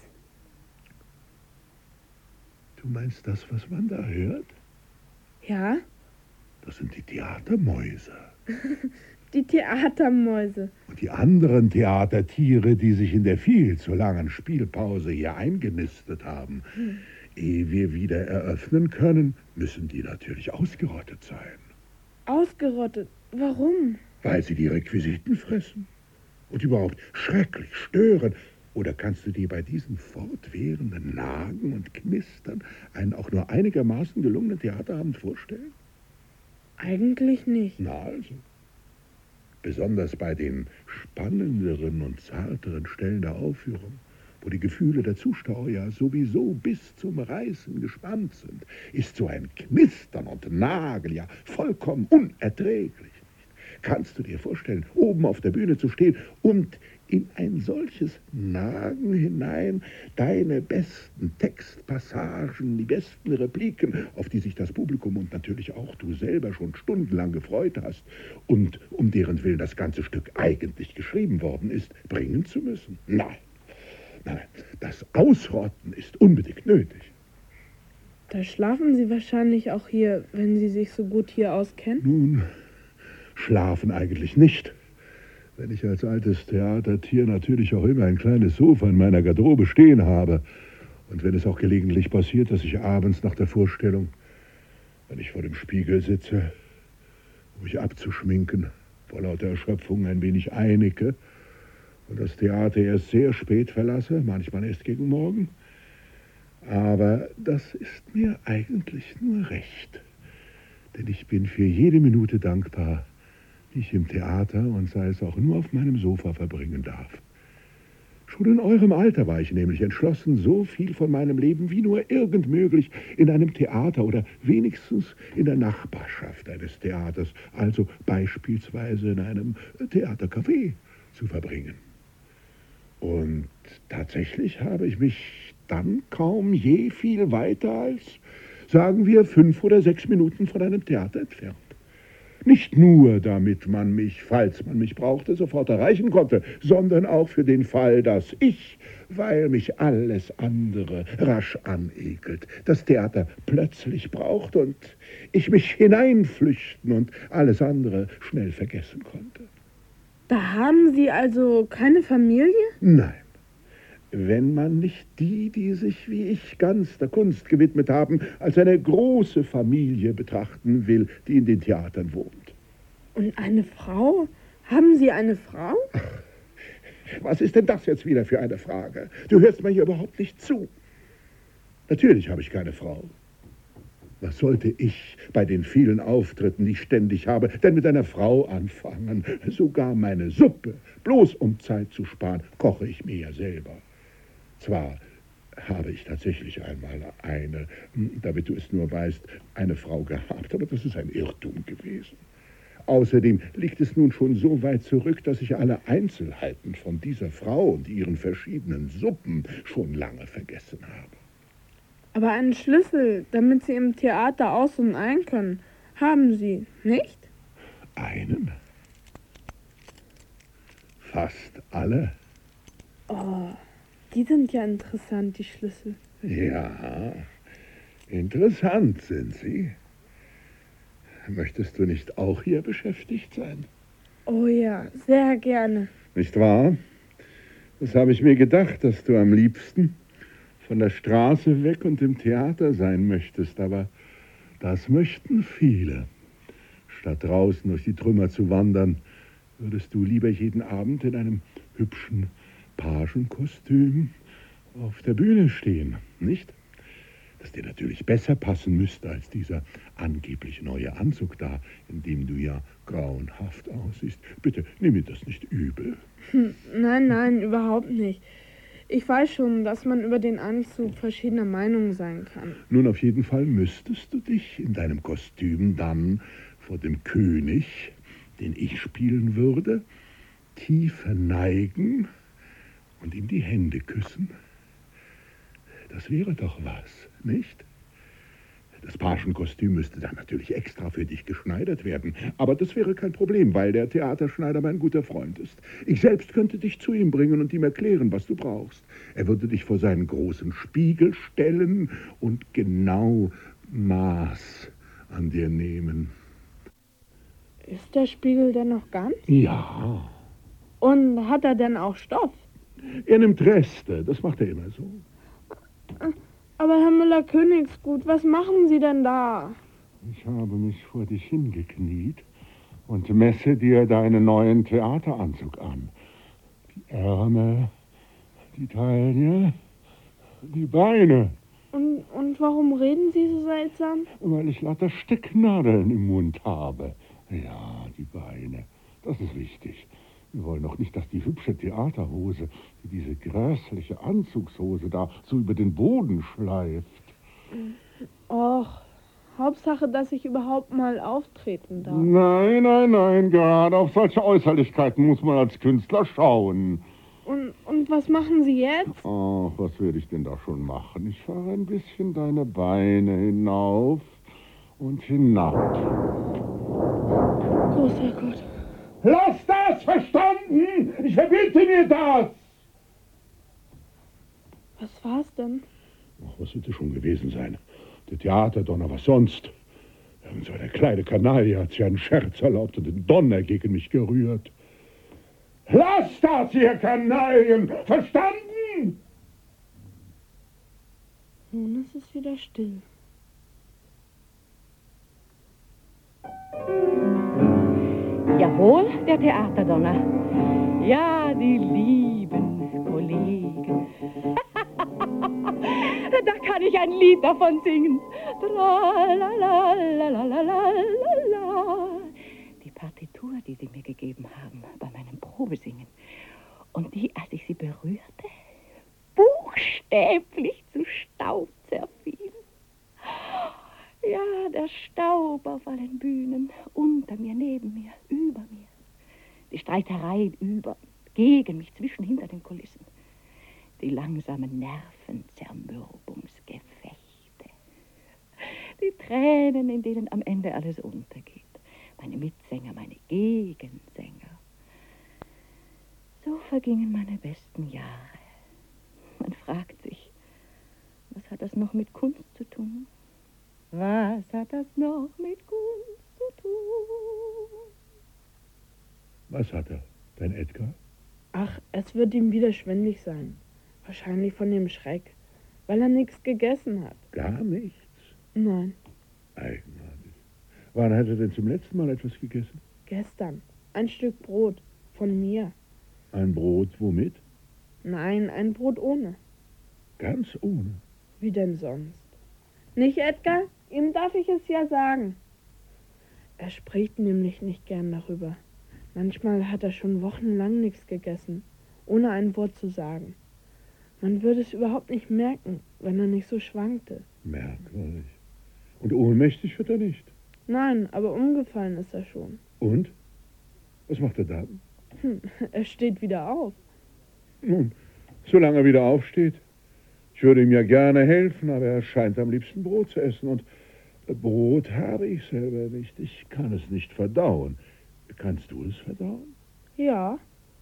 [SPEAKER 5] Du meinst das, was man da hört?
[SPEAKER 4] Ja,
[SPEAKER 5] Das sind die Theatermäuse.
[SPEAKER 4] die Theatermäuse.
[SPEAKER 5] Und die anderen Theatertiere, die sich in der viel zu langen Spielpause hier eingenistet haben. Ehe wir wieder eröffnen können, müssen die natürlich ausgerottet sein.
[SPEAKER 4] Ausgerottet. Warum?
[SPEAKER 5] Weil sie die Requisiten fressen und überhaupt schrecklich stören. Oder kannst du dir bei diesen fortwährenden Nagen und Knistern einen auch nur einigermaßen gelungenen Theaterabend vorstellen?
[SPEAKER 4] Eigentlich nicht.
[SPEAKER 5] Na also. Besonders bei den spannenderen und zarteren Stellen der Aufführung, wo die Gefühle der Zuschauer ja sowieso bis zum Reißen gespannt sind, ist so ein Knistern und Nageln ja vollkommen unerträglich. Kannst du dir vorstellen, oben auf der Bühne zu stehen und in ein solches Nagen hinein deine besten Textpassagen, die besten Repliken, auf die sich das Publikum und natürlich auch du selber schon stundenlang gefreut hast und um deren Willen das ganze Stück eigentlich geschrieben worden ist, bringen zu müssen? Nein, nein, das Ausrotten ist unbedingt nötig.
[SPEAKER 4] Da schlafen Sie wahrscheinlich auch hier, wenn Sie sich so gut hier auskennen?
[SPEAKER 5] Nun, schlafen eigentlich nicht. Wenn ich als altes Theatertier natürlich auch immer ein kleines Sofa in meiner Garderobe stehen habe. Und wenn es auch gelegentlich passiert, dass ich abends nach der Vorstellung, wenn ich vor dem Spiegel sitze, um mich abzuschminken, vor lauter Erschöpfung ein wenig einicke und das Theater erst sehr spät verlasse, manchmal erst gegen Morgen. Aber das ist mir eigentlich nur recht. Denn ich bin für jede Minute dankbar, die ich im Theater und sei es auch nur auf meinem Sofa verbringen darf. Schon in eurem Alter war ich nämlich entschlossen, so viel von meinem Leben wie nur irgend möglich in einem Theater oder wenigstens in der Nachbarschaft eines Theaters, also beispielsweise in einem Theatercafé, zu verbringen. Und tatsächlich habe ich mich dann kaum je viel weiter als, sagen wir, 5 oder 6 Minuten von einem Theater entfernt. Nicht nur, damit man mich, falls man mich brauchte, sofort erreichen konnte, sondern auch für den Fall, dass ich, weil mich alles andere rasch anekelt, das Theater plötzlich braucht und ich mich hineinflüchten und alles andere schnell vergessen konnte.
[SPEAKER 4] Da haben Sie also keine Familie?
[SPEAKER 5] Nein. Wenn man nicht die sich wie ich ganz der Kunst gewidmet haben, als eine große Familie betrachten will, die in den Theatern wohnt.
[SPEAKER 4] Und eine Frau? Haben Sie eine Frau?
[SPEAKER 5] Was ist denn das jetzt wieder für eine Frage? Du hörst mir hier überhaupt nicht zu. Natürlich habe ich keine Frau. Was sollte ich bei den vielen Auftritten, die ich ständig habe, denn mit einer Frau anfangen? Sogar meine Suppe, bloß um Zeit zu sparen, koche ich mir ja selber. Zwar habe ich tatsächlich einmal eine, damit du es nur weißt, eine Frau gehabt, aber das ist ein Irrtum gewesen. Außerdem liegt es nun schon so weit zurück, dass ich alle Einzelheiten von dieser Frau und ihren verschiedenen Suppen schon lange vergessen habe.
[SPEAKER 4] Aber einen Schlüssel, damit Sie im Theater aus und ein können, haben Sie, nicht?
[SPEAKER 5] Einen? Fast alle.
[SPEAKER 4] Oh, die sind ja interessant, die Schlüssel.
[SPEAKER 5] Ja, interessant sind sie. Möchtest du nicht auch hier beschäftigt sein?
[SPEAKER 4] Oh ja, sehr gerne.
[SPEAKER 5] Nicht wahr? Das habe ich mir gedacht, dass du am liebsten von der Straße weg und im Theater sein möchtest. Aber das möchten viele. Statt draußen durch die Trümmer zu wandern, würdest du lieber jeden Abend in einem hübschen Pagenkostüm auf der Bühne stehen, nicht? Das dir natürlich besser passen müsste als dieser angeblich neue Anzug da, in dem du ja grauenhaft aussiehst. Bitte, nimm mir das nicht übel.
[SPEAKER 4] Nein, überhaupt nicht. Ich weiß schon, dass man über den Anzug verschiedener Meinungen sein kann.
[SPEAKER 5] Nun, auf jeden Fall müsstest du dich in deinem Kostüm dann vor dem König, den ich spielen würde, tief verneigen und ihm die Hände küssen. Das wäre doch was, nicht? Das Pagenkostüm müsste dann natürlich extra für dich geschneidert werden. Aber das wäre kein Problem, weil der Theaterschneider mein guter Freund ist. Ich selbst könnte dich zu ihm bringen und ihm erklären, was du brauchst. Er würde dich vor seinen großen Spiegel stellen und genau Maß an dir nehmen.
[SPEAKER 4] Ist der Spiegel denn noch ganz?
[SPEAKER 5] Ja.
[SPEAKER 4] Und hat er denn auch Stoff?
[SPEAKER 5] Er nimmt Reste, das macht er immer so.
[SPEAKER 4] Aber Herr Müller-Königsgut, was machen Sie denn da?
[SPEAKER 5] Ich habe mich vor dich hingekniet und messe dir deinen neuen Theateranzug an. Die Ärmel, die Taille, die Beine.
[SPEAKER 4] Und warum reden Sie so seltsam?
[SPEAKER 5] Weil ich lauter Stecknadeln im Mund habe. Ja, die Beine, das ist wichtig. Wir wollen doch nicht, dass die hübsche Theaterhose, diese grässliche Anzugshose da so über den Boden schleift.
[SPEAKER 4] Och, Hauptsache, dass ich überhaupt mal auftreten darf.
[SPEAKER 5] Nein, gerade auf solche Äußerlichkeiten muss man als Künstler schauen.
[SPEAKER 4] Und was machen Sie jetzt?
[SPEAKER 5] Ach, was werde ich denn da schon machen? Ich fahre ein bisschen deine Beine hinauf und hinab.
[SPEAKER 4] Großer Gott.
[SPEAKER 5] Lass das, verstanden? Ich verbiete mir das!
[SPEAKER 4] Was war's denn?
[SPEAKER 5] Ach, was wird es schon gewesen sein? Der Theaterdonner, was sonst? Irgend so eine kleine Kanaille hat sich einen Scherz erlaubt und den Donner gegen mich gerührt. Lass das, ihr Kanaillen! Verstanden?
[SPEAKER 4] Nun ist es wieder still.
[SPEAKER 2] Jawohl, der Theaterdonner. Ja, die lieben Kollegen. Da kann ich ein Lied davon singen. Die Partitur, die Sie mir gegeben haben bei meinem Probesingen. Und die, als ich sie berührte, buchstäblich zu Staub zerfiel. Ja, der Staub auf allen Bühnen, unter mir, neben mir, über mir. Die Streitereien gegen mich, hinter den Kulissen. Die langsamen Nervenzermürbungsgefechte. Die Tränen, in denen am Ende alles untergeht. Meine Mitsänger, meine Gegensänger. So vergingen meine besten Jahre. Man fragt sich, was hat das noch mit Kunst zu tun? Was hat das noch mit Kunst zu tun?
[SPEAKER 5] Was hat er, dein Edgar?
[SPEAKER 4] Ach, es wird ihm wieder schwindlig sein. Wahrscheinlich von dem Schreck, weil er nichts gegessen hat.
[SPEAKER 5] Gar nichts?
[SPEAKER 4] Nein,
[SPEAKER 5] Eigenartig. Wann hat er denn zum letzten Mal etwas gegessen?
[SPEAKER 4] gestern. Ein Stück Brot. Von mir.
[SPEAKER 5] Ein Brot womit?
[SPEAKER 4] Nein, ein Brot ohne.
[SPEAKER 5] Ganz ohne.
[SPEAKER 4] Wie denn sonst? Nicht, Edgar? Ihm darf ich es ja sagen. Er spricht nämlich nicht gern darüber. Manchmal hat er schon wochenlang nichts gegessen, ohne ein Wort zu sagen. Man würde es überhaupt nicht merken, wenn er nicht so schwankte.
[SPEAKER 5] Merkwürdig. Und ohnmächtig wird er nicht.
[SPEAKER 4] Nein, aber umgefallen ist er schon.
[SPEAKER 5] Und? Was macht er dann?
[SPEAKER 4] Er steht wieder auf.
[SPEAKER 5] Nun, solange er wieder aufsteht. Ich würde ihm ja gerne helfen, aber er scheint am liebsten Brot zu essen. Und Brot habe ich selber nicht. Ich kann es nicht verdauen. Kannst du es verdauen?
[SPEAKER 4] Ja,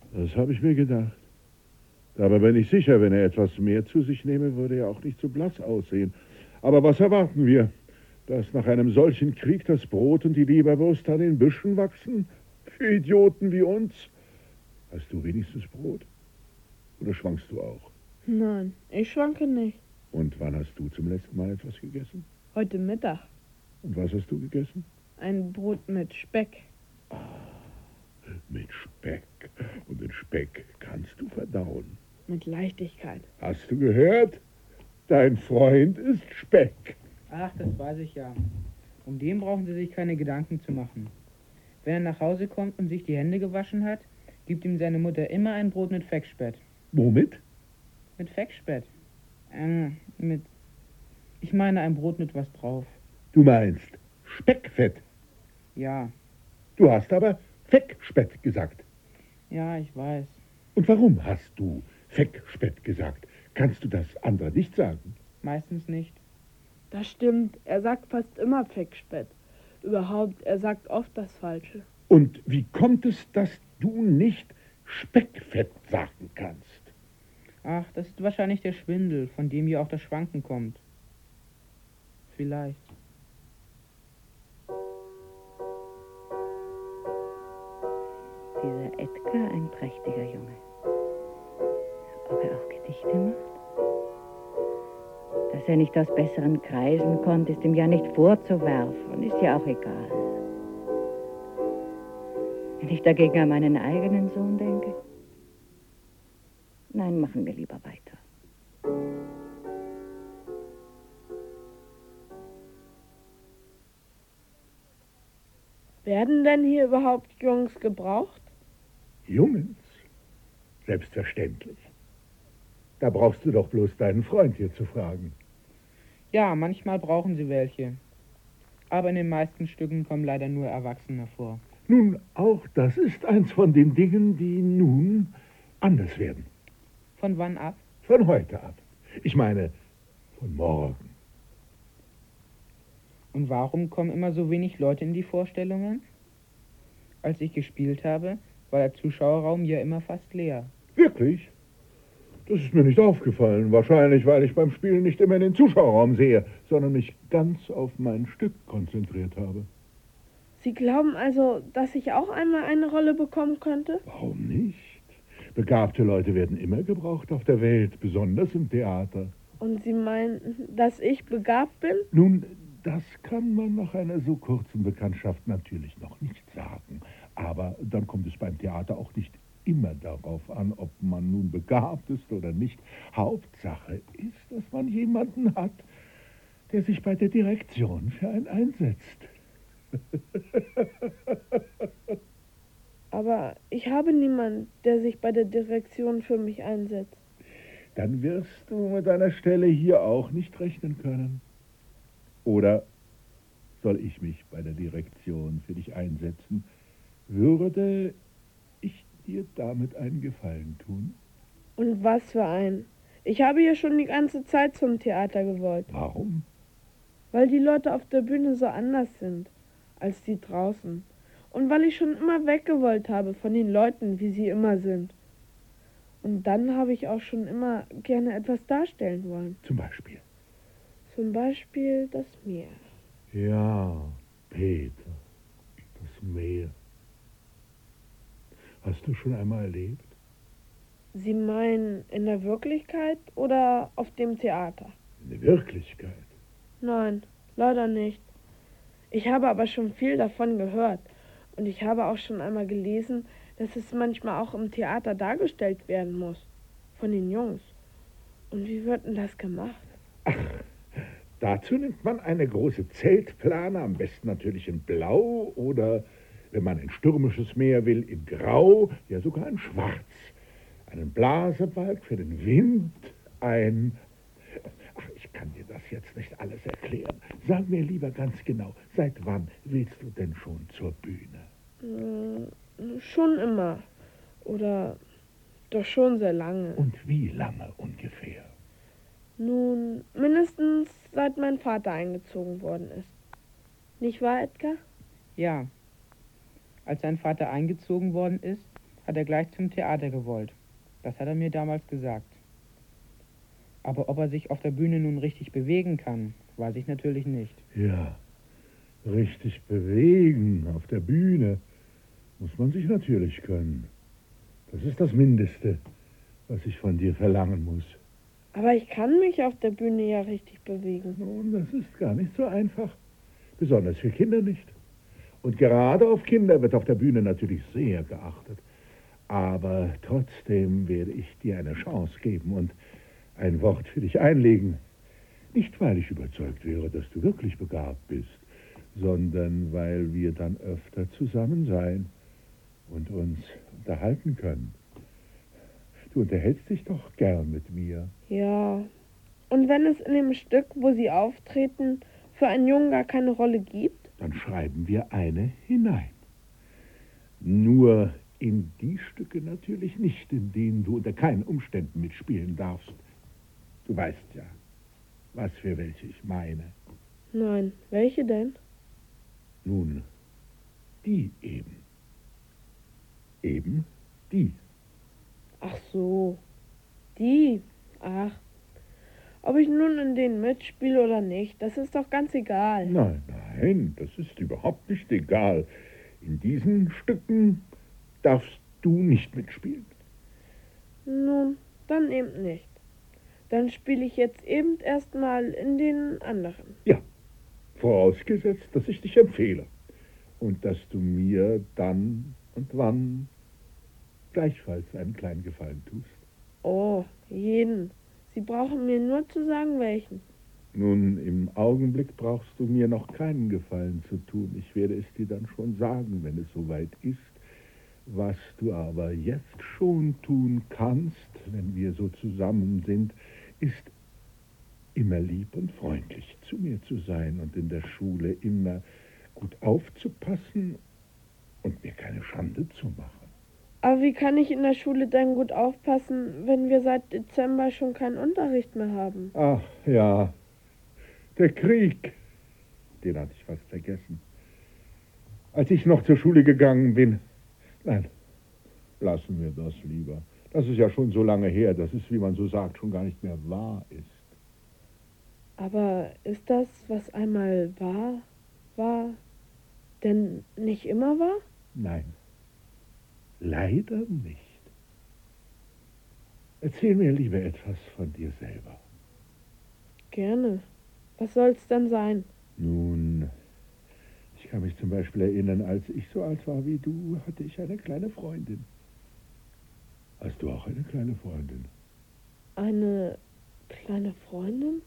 [SPEAKER 5] Das habe ich mir gedacht. Dabei bin ich sicher, wenn er etwas mehr zu sich nehme, würde er auch nicht so blass aussehen. Aber was erwarten wir? Dass nach einem solchen Krieg das Brot und die Leberwurst an den Büschen wachsen? Für Idioten wie uns? Hast du wenigstens Brot? Oder schwankst du auch?
[SPEAKER 4] Nein, ich schwanke nicht.
[SPEAKER 5] Und wann hast du zum letzten Mal etwas gegessen?
[SPEAKER 4] Heute Mittag.
[SPEAKER 5] Und was hast du gegessen?
[SPEAKER 4] Ein Brot mit Speck.
[SPEAKER 5] Mit Speck. Und den Speck kannst du verdauen.
[SPEAKER 4] Mit Leichtigkeit.
[SPEAKER 5] Hast du gehört? Dein Freund ist Speck.
[SPEAKER 3] Ach, das weiß ich ja. Um den brauchen Sie sich keine Gedanken zu machen. Wenn er nach Hause kommt und sich die Hände gewaschen hat, gibt ihm seine Mutter immer ein Brot mit Feckspett.
[SPEAKER 5] Womit?
[SPEAKER 3] Mit Feckspett. Ich meine ein Brot mit was drauf.
[SPEAKER 5] Du meinst Speckfett.
[SPEAKER 3] Ja,
[SPEAKER 5] Du hast aber Feckspett gesagt.
[SPEAKER 3] ja, ich weiß.
[SPEAKER 5] Und warum hast du Feckspett gesagt? Kannst du das andere nicht sagen?
[SPEAKER 3] Meistens nicht.
[SPEAKER 4] Das stimmt, er sagt fast immer Feckspett. Überhaupt, er sagt oft das Falsche.
[SPEAKER 5] Und wie kommt es, dass du nicht Speckfett sagen kannst?
[SPEAKER 3] Ach, das ist wahrscheinlich der Schwindel, von dem hier auch das Schwanken kommt. Vielleicht.
[SPEAKER 2] Dieser Edgar, ein prächtiger Junge. Ob er auch Gedichte macht? Dass er nicht aus besseren Kreisen kommt, ist ihm ja nicht vorzuwerfen, ist ja auch egal. Wenn ich dagegen an meinen eigenen Sohn denke, nein, machen wir lieber weiter.
[SPEAKER 4] Werden denn hier überhaupt Jungs gebraucht?
[SPEAKER 5] Jungens? Selbstverständlich. Da brauchst du doch bloß deinen Freund hier zu fragen.
[SPEAKER 3] Ja, manchmal brauchen sie welche. Aber in den meisten Stücken kommen leider nur Erwachsene vor.
[SPEAKER 5] Nun, auch das ist eins von den Dingen, die nun anders werden.
[SPEAKER 3] Von wann ab?
[SPEAKER 5] Von heute ab. Ich meine, von morgen.
[SPEAKER 3] Und warum kommen immer so wenig Leute in die Vorstellungen? Als ich gespielt habe, war der Zuschauerraum ja immer fast leer.
[SPEAKER 5] Wirklich? Das ist mir nicht aufgefallen. Wahrscheinlich, weil ich beim Spielen nicht immer in den Zuschauerraum sehe, sondern mich ganz auf mein Stück konzentriert habe.
[SPEAKER 4] Sie glauben also, dass ich auch einmal eine Rolle bekommen könnte?
[SPEAKER 5] Warum nicht? Begabte Leute werden immer gebraucht auf der Welt, besonders im Theater.
[SPEAKER 4] Und Sie meinen, dass ich begabt bin?
[SPEAKER 5] Nun, das kann man nach einer so kurzen Bekanntschaft natürlich noch nicht sagen. Aber dann kommt es beim Theater auch nicht immer darauf an, ob man nun begabt ist oder nicht. Hauptsache ist, dass man jemanden hat, der sich bei der Direktion für einen einsetzt.
[SPEAKER 4] Aber ich habe niemanden, der sich bei der Direktion für mich einsetzt.
[SPEAKER 5] Dann wirst du mit deiner Stelle hier auch nicht rechnen können. Oder soll ich mich bei der Direktion für dich einsetzen? Würde ich dir damit einen Gefallen tun?
[SPEAKER 4] Und was für ein? Ich habe ja schon die ganze Zeit zum Theater gewollt,
[SPEAKER 5] Warum?
[SPEAKER 4] weil die Leute auf der Bühne so anders sind als die draußen. Und weil ich schon immer weggewollt habe von den Leuten, wie sie immer sind. Und dann habe ich auch schon immer gerne etwas darstellen wollen.
[SPEAKER 5] Zum Beispiel?
[SPEAKER 4] Zum Beispiel das Meer.
[SPEAKER 5] Ja, Peter, das Meer. Hast du schon einmal erlebt?
[SPEAKER 4] Sie meinen in der Wirklichkeit oder auf dem Theater?
[SPEAKER 5] In der Wirklichkeit.
[SPEAKER 4] Nein, leider nicht. Ich habe aber schon viel davon gehört. Und ich habe auch schon einmal gelesen, dass es manchmal auch im Theater dargestellt werden muss. Von den Jungs. Und wie wird denn das gemacht?
[SPEAKER 5] Ach, dazu nimmt man eine große Zeltplane, am besten natürlich in Blau oder, wenn man ein stürmisches Meer will, in Grau, ja sogar in Schwarz. Einen Blasebalg für den Wind, Ach, ich kann dir das jetzt nicht alles erklären. Sag mir lieber ganz genau, seit wann willst du denn schon zur Bühne?
[SPEAKER 4] Schon immer. Oder doch schon sehr lange.
[SPEAKER 5] Und wie lange ungefähr?
[SPEAKER 4] Nun, mindestens seit mein Vater eingezogen worden ist. Nicht wahr, Edgar?
[SPEAKER 3] Ja. Als sein Vater eingezogen worden ist, hat er gleich zum Theater gewollt. Das hat er mir damals gesagt. Aber ob er sich auf der Bühne nun richtig bewegen kann, weiß ich natürlich nicht.
[SPEAKER 5] Ja, richtig bewegen auf der Bühne muss man sich natürlich können. Das ist das Mindeste, was ich von dir verlangen muss.
[SPEAKER 4] Aber ich kann mich auf der Bühne ja richtig bewegen.
[SPEAKER 5] Nun, das ist gar nicht so einfach. Besonders für Kinder nicht. Und gerade auf Kinder wird auf der Bühne natürlich sehr geachtet. Aber trotzdem werde ich dir eine Chance geben und ein Wort für dich einlegen. Nicht, weil ich überzeugt wäre, dass du wirklich begabt bist, sondern weil wir dann öfter zusammen sein und uns unterhalten können. Du unterhältst dich doch gern mit mir.
[SPEAKER 4] Ja. Und wenn es in dem Stück, wo Sie auftreten, für einen Jungen gar keine Rolle gibt?
[SPEAKER 5] Dann schreiben wir eine hinein. Nur in die Stücke natürlich nicht, in denen du unter keinen Umständen mitspielen darfst. Du weißt ja, was für welche ich meine.
[SPEAKER 4] Nein, welche denn?
[SPEAKER 5] Nun, die eben. Eben die.
[SPEAKER 4] Ach so, die. Ach, ob ich nun in denen mitspiele oder nicht, das ist doch ganz egal.
[SPEAKER 5] Nein, nein, das ist überhaupt nicht egal. In diesen Stücken darfst du nicht mitspielen.
[SPEAKER 4] Nun, dann eben nicht. Dann spiele ich jetzt eben erstmal in den anderen.
[SPEAKER 5] Ja, vorausgesetzt, dass ich dich empfehle. Und dass du mir dann und wann gleichfalls einen kleinen Gefallen tust.
[SPEAKER 4] Oh, jeden. Sie brauchen mir nur zu sagen, welchen.
[SPEAKER 5] Nun, im Augenblick brauchst du mir noch keinen Gefallen zu tun. Ich werde es dir dann schon sagen, wenn es soweit ist. Was du aber jetzt schon tun kannst, wenn wir so zusammen sind, ist immer lieb und freundlich zu mir zu sein und in der Schule immer gut aufzupassen und mir keine Schande zu machen.
[SPEAKER 4] Aber wie kann ich in der Schule denn gut aufpassen, wenn wir seit Dezember schon keinen Unterricht mehr haben?
[SPEAKER 5] Ach ja, der Krieg, den hatte ich fast vergessen. Als ich noch zur Schule gegangen bin, nein, lassen wir das lieber. Das ist ja schon so lange her, dass es, wie man so sagt, schon gar nicht mehr wahr ist.
[SPEAKER 4] Aber ist das, was einmal war, denn nicht immer wahr?
[SPEAKER 5] Nein, leider nicht. Erzähl mir lieber etwas von dir selber.
[SPEAKER 4] Gerne. Was soll's denn sein?
[SPEAKER 5] Nun, ich kann mich zum Beispiel erinnern, als ich so alt war wie du, hatte ich eine kleine Freundin. Hast du auch eine kleine Freundin?
[SPEAKER 4] Eine kleine Freundin?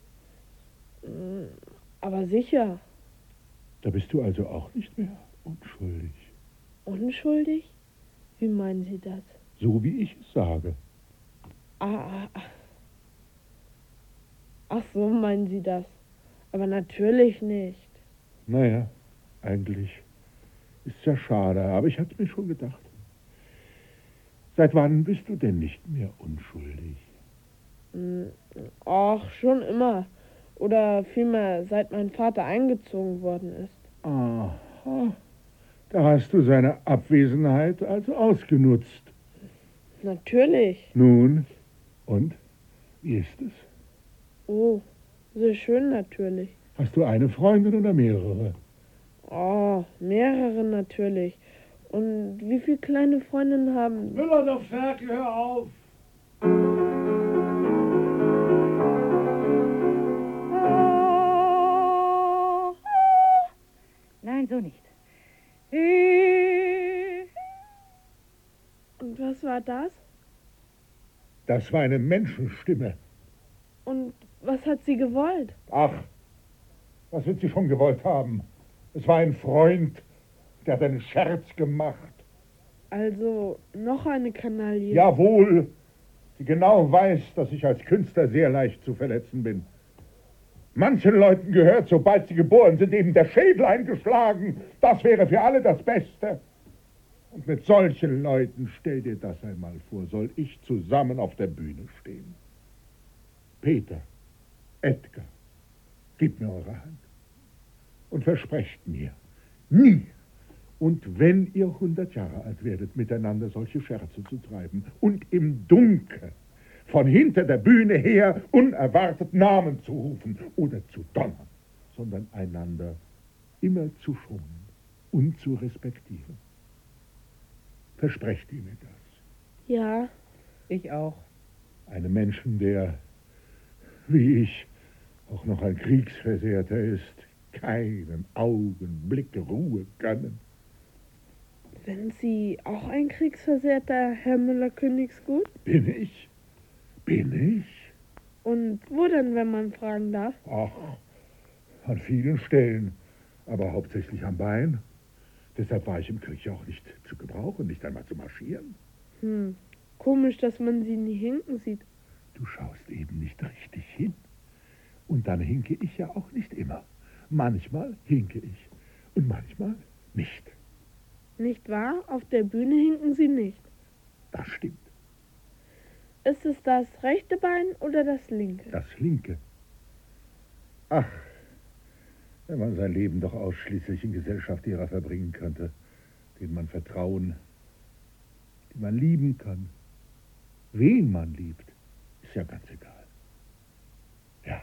[SPEAKER 4] Aber sicher.
[SPEAKER 5] Da bist du also auch nicht mehr unschuldig.
[SPEAKER 4] Unschuldig? Wie meinen Sie das?
[SPEAKER 5] So wie ich es sage.
[SPEAKER 4] Ach so meinen Sie das. Aber natürlich nicht.
[SPEAKER 5] Naja, eigentlich ist es ja schade, aber ich hatte mir schon gedacht. Seit wann bist du denn nicht mehr unschuldig?
[SPEAKER 4] Ach, schon immer. Oder vielmehr, seit mein Vater eingezogen worden ist.
[SPEAKER 5] Aha, da hast du seine Abwesenheit also ausgenutzt.
[SPEAKER 4] Natürlich.
[SPEAKER 5] Nun, und? Wie ist es?
[SPEAKER 4] Oh, sehr schön natürlich.
[SPEAKER 5] Hast du eine Freundin oder mehrere?
[SPEAKER 4] Oh, mehrere natürlich. Und wie viele kleine Freundinnen haben...
[SPEAKER 5] Müller, der Ferkel, hör auf!
[SPEAKER 2] Nein, so nicht.
[SPEAKER 4] Und was war das?
[SPEAKER 5] Das war eine Menschenstimme.
[SPEAKER 4] Und was hat sie gewollt?
[SPEAKER 5] Ach, was wird sie schon gewollt haben? Es war ein Freund, der hat einen Scherz gemacht.
[SPEAKER 4] Also noch eine Kanaille.
[SPEAKER 5] Jawohl, die genau weiß, dass ich als Künstler sehr leicht zu verletzen bin. Manchen Leuten gehört, sobald sie geboren sind, eben der Schädel eingeschlagen. Das wäre für alle das Beste. Und mit solchen Leuten, stell dir das einmal vor, soll ich zusammen auf der Bühne stehen. Peter, Edgar, gebt mir eure Hand und versprecht mir, nie Und wenn ihr 100 Jahre alt werdet, miteinander solche Scherze zu treiben und im Dunkeln von hinter der Bühne her unerwartet Namen zu rufen oder zu donnern, sondern einander immer zu schonen und zu respektieren. Versprecht ihr mir das?
[SPEAKER 4] Ja.
[SPEAKER 3] Ich auch.
[SPEAKER 5] Einem Menschen, der, wie ich, auch noch ein Kriegsversehrter ist, keinen Augenblick Ruhe gönnen.
[SPEAKER 4] Sind Sie auch ein Kriegsversehrter, Herr Müller-Königsgut?
[SPEAKER 5] Bin ich? Bin ich?
[SPEAKER 4] Und wo denn, wenn man fragen darf?
[SPEAKER 5] Ach, an vielen Stellen, aber hauptsächlich am Bein. Deshalb war ich im Krieg auch nicht zu gebrauchen, nicht einmal zu marschieren.
[SPEAKER 4] Komisch, dass man Sie nie hinken sieht.
[SPEAKER 5] Du schaust eben nicht richtig hin. Und dann hinke ich ja auch nicht immer. Manchmal hinke ich und manchmal nicht.
[SPEAKER 4] Nicht wahr? Auf der Bühne hinken Sie nicht.
[SPEAKER 5] Das stimmt.
[SPEAKER 4] Ist es das rechte Bein oder das linke?
[SPEAKER 5] Das linke. Ach, wenn man sein Leben doch ausschließlich in Gesellschaft derer verbringen könnte, denen man vertrauen, die man lieben kann. Wen man liebt, ist ja ganz egal. Ja.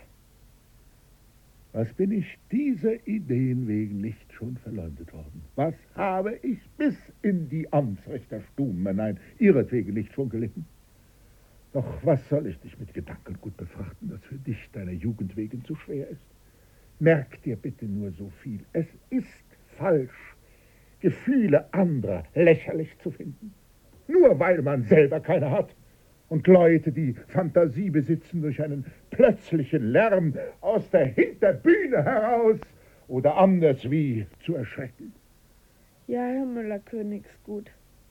[SPEAKER 5] Was bin ich dieser Ideen wegen nicht schon verleumdet worden? Was habe ich bis in die Amtsrichterstuben hinein ihretwegen nicht schon gelitten? Doch was soll ich dich mit Gedankengut befrachten, das für dich deiner Jugend wegen zu schwer ist? Merk dir bitte nur so viel. Es ist falsch, Gefühle anderer lächerlich zu finden. Nur weil man selber keine hat. Und Leute, die Fantasie besitzen, durch einen plötzlichen Lärm aus der Hinterbühne heraus oder anders wie zu erschrecken.
[SPEAKER 4] Ja, Herr Müller-Königsgut.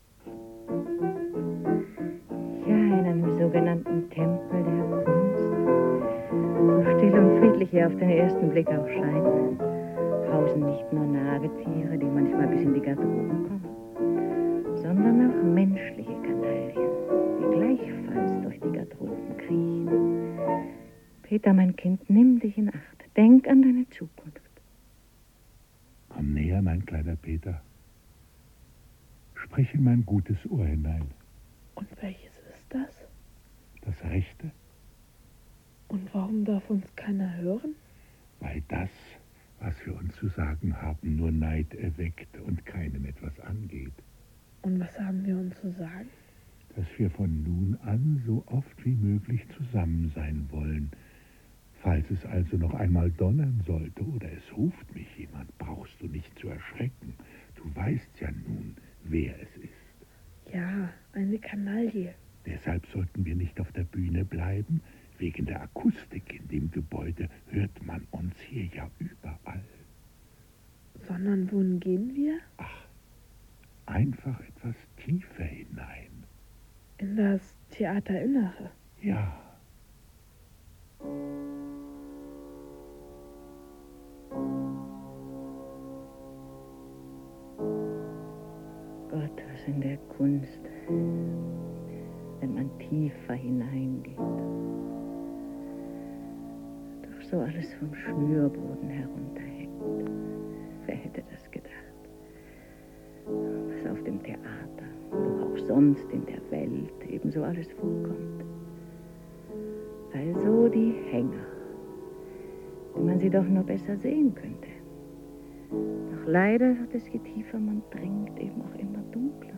[SPEAKER 2] Ja, in einem sogenannten Tempel der Kunst, so still und friedlich er auf den ersten Blick auch scheint, hausen nicht nur Nagetiere, die manchmal bis in die Garderoben kommen, sondern auch menschliche Kanaillen, die gleichfalls durch die Garderoben kriechen. Peter, mein Kind, nimm dich in Acht. Denk an deine Zukunft.
[SPEAKER 5] Komm näher, mein kleiner Peter. Sprich in mein gutes Ohr hinein.
[SPEAKER 4] Und welches ist das?
[SPEAKER 5] Das Rechte,
[SPEAKER 4] Und warum darf uns keiner hören?
[SPEAKER 5] weil das, was wir uns zu sagen haben, nur Neid erweckt und keinem etwas angeht.
[SPEAKER 4] Und was haben wir uns zu sagen?
[SPEAKER 5] Dass wir von nun an so oft wie möglich zusammen sein wollen. Falls es also noch einmal donnern sollte oder es ruft mich jemand, brauchst du nicht zu erschrecken. Du weißt ja nun, wer es ist.
[SPEAKER 4] Ja, eine Kanaille.
[SPEAKER 5] Deshalb sollten wir nicht auf der Bühne bleiben. Wegen der Akustik in dem Gebäude hört man uns hier ja überall.
[SPEAKER 4] Sondern wohin gehen wir?
[SPEAKER 5] Ach, einfach etwas tiefer hinein.
[SPEAKER 4] In das Theaterinnere.
[SPEAKER 5] Ja.
[SPEAKER 2] Gott, was in der Kunst, wenn man tiefer hineingeht. Doch so alles vom Schnürboden herunterhängt. Wer hätte das gedacht? Was auf dem Theater, wo auch sonst in der Welt ebenso alles vorkommt. Also die Hänger, wie man sie doch nur besser sehen könnte. Doch leider wird es, je tiefer man dringt, eben auch immer dunkler.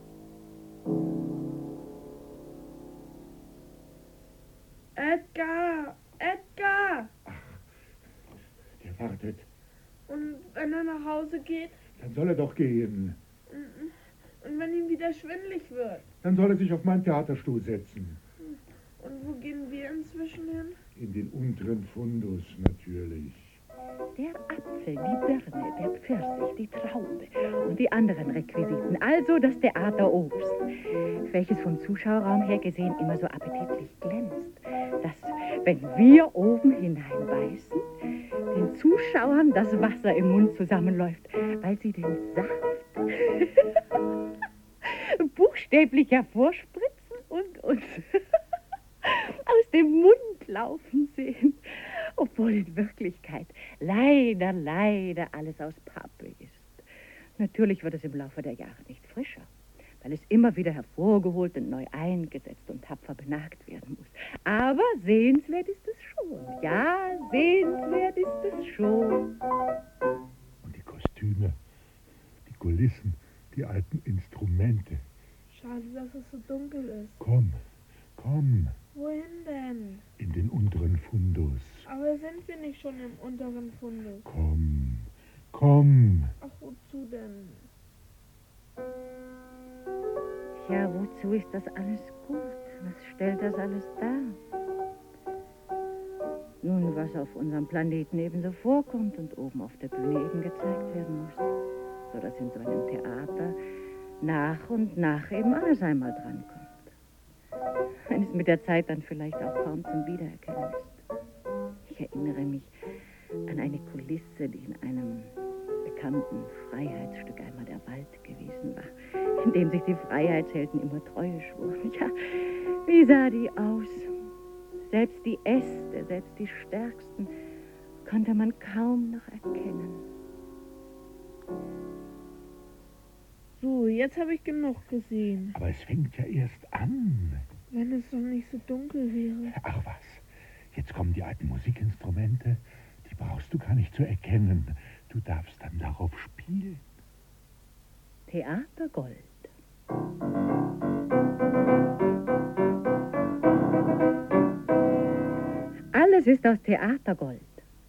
[SPEAKER 4] Edgar! Edgar!
[SPEAKER 5] Der wartet.
[SPEAKER 4] Und wenn er nach Hause geht?
[SPEAKER 5] Dann soll er doch gehen.
[SPEAKER 4] Und wenn ihm wieder schwindelig wird?
[SPEAKER 5] Dann soll er sich auf meinen Theaterstuhl setzen.
[SPEAKER 4] Und wo gehen wir inzwischen hin?
[SPEAKER 5] In den unteren Fundus natürlich.
[SPEAKER 2] Der Apfel, die Birne, der Pfirsich, die Traube und die anderen Requisiten, also das Theaterobst, welches vom Zuschauerraum her gesehen immer so appetitlich glänzt, dass, wenn wir oben hineinbeißen, den Zuschauern das Wasser im Mund zusammenläuft, weil sie den Saft buchstäblich hervorspritzen und uns aus dem Mund laufen sehen, obwohl in Wirklichkeit leider alles aus Pappe ist. Natürlich wird es im Laufe der Jahre nicht frischer, weil es immer wieder hervorgeholt und neu eingesetzt und tapfer benagt werden muss. Aber sehenswert ist es schon. Ja, sehenswert ist es schon.
[SPEAKER 5] Und die Kostüme, die Kulissen, die alten Instrumente.
[SPEAKER 4] Schade, dass es so dunkel ist.
[SPEAKER 5] Komm, komm,
[SPEAKER 4] Wohin denn?
[SPEAKER 5] in den unteren Fundus.
[SPEAKER 4] Aber sind wir nicht schon im unteren Fundus?
[SPEAKER 5] Komm, komm.
[SPEAKER 4] Ach, wozu denn?
[SPEAKER 2] Ja, wozu ist das alles gut? Was stellt das alles dar? Nun, was auf unserem Planeten ebenso vorkommt und oben auf der Bühne eben gezeigt werden muss. So dass in so einem Theater nach und nach eben alles einmal drankommt. Wenn es mit der Zeit dann vielleicht auch kaum zum Wiedererkennen ist. Ich erinnere mich an eine Kulisse, die in einem bekannten Freiheitsstück einmal der Wald gewesen war, in dem sich die Freiheitshelden immer Treue schworen. Ja, wie sah die aus? Selbst die Äste, selbst die stärksten, konnte man kaum noch erkennen.
[SPEAKER 4] So, jetzt habe ich genug gesehen.
[SPEAKER 5] Aber es fängt ja erst an.
[SPEAKER 4] Wenn es doch nicht so dunkel wäre.
[SPEAKER 5] Ach was, jetzt kommen die alten Musikinstrumente. Die brauchst du gar nicht zu erkennen. Du darfst dann darauf spielen.
[SPEAKER 2] Theater Gold. Alles ist aus Theatergold.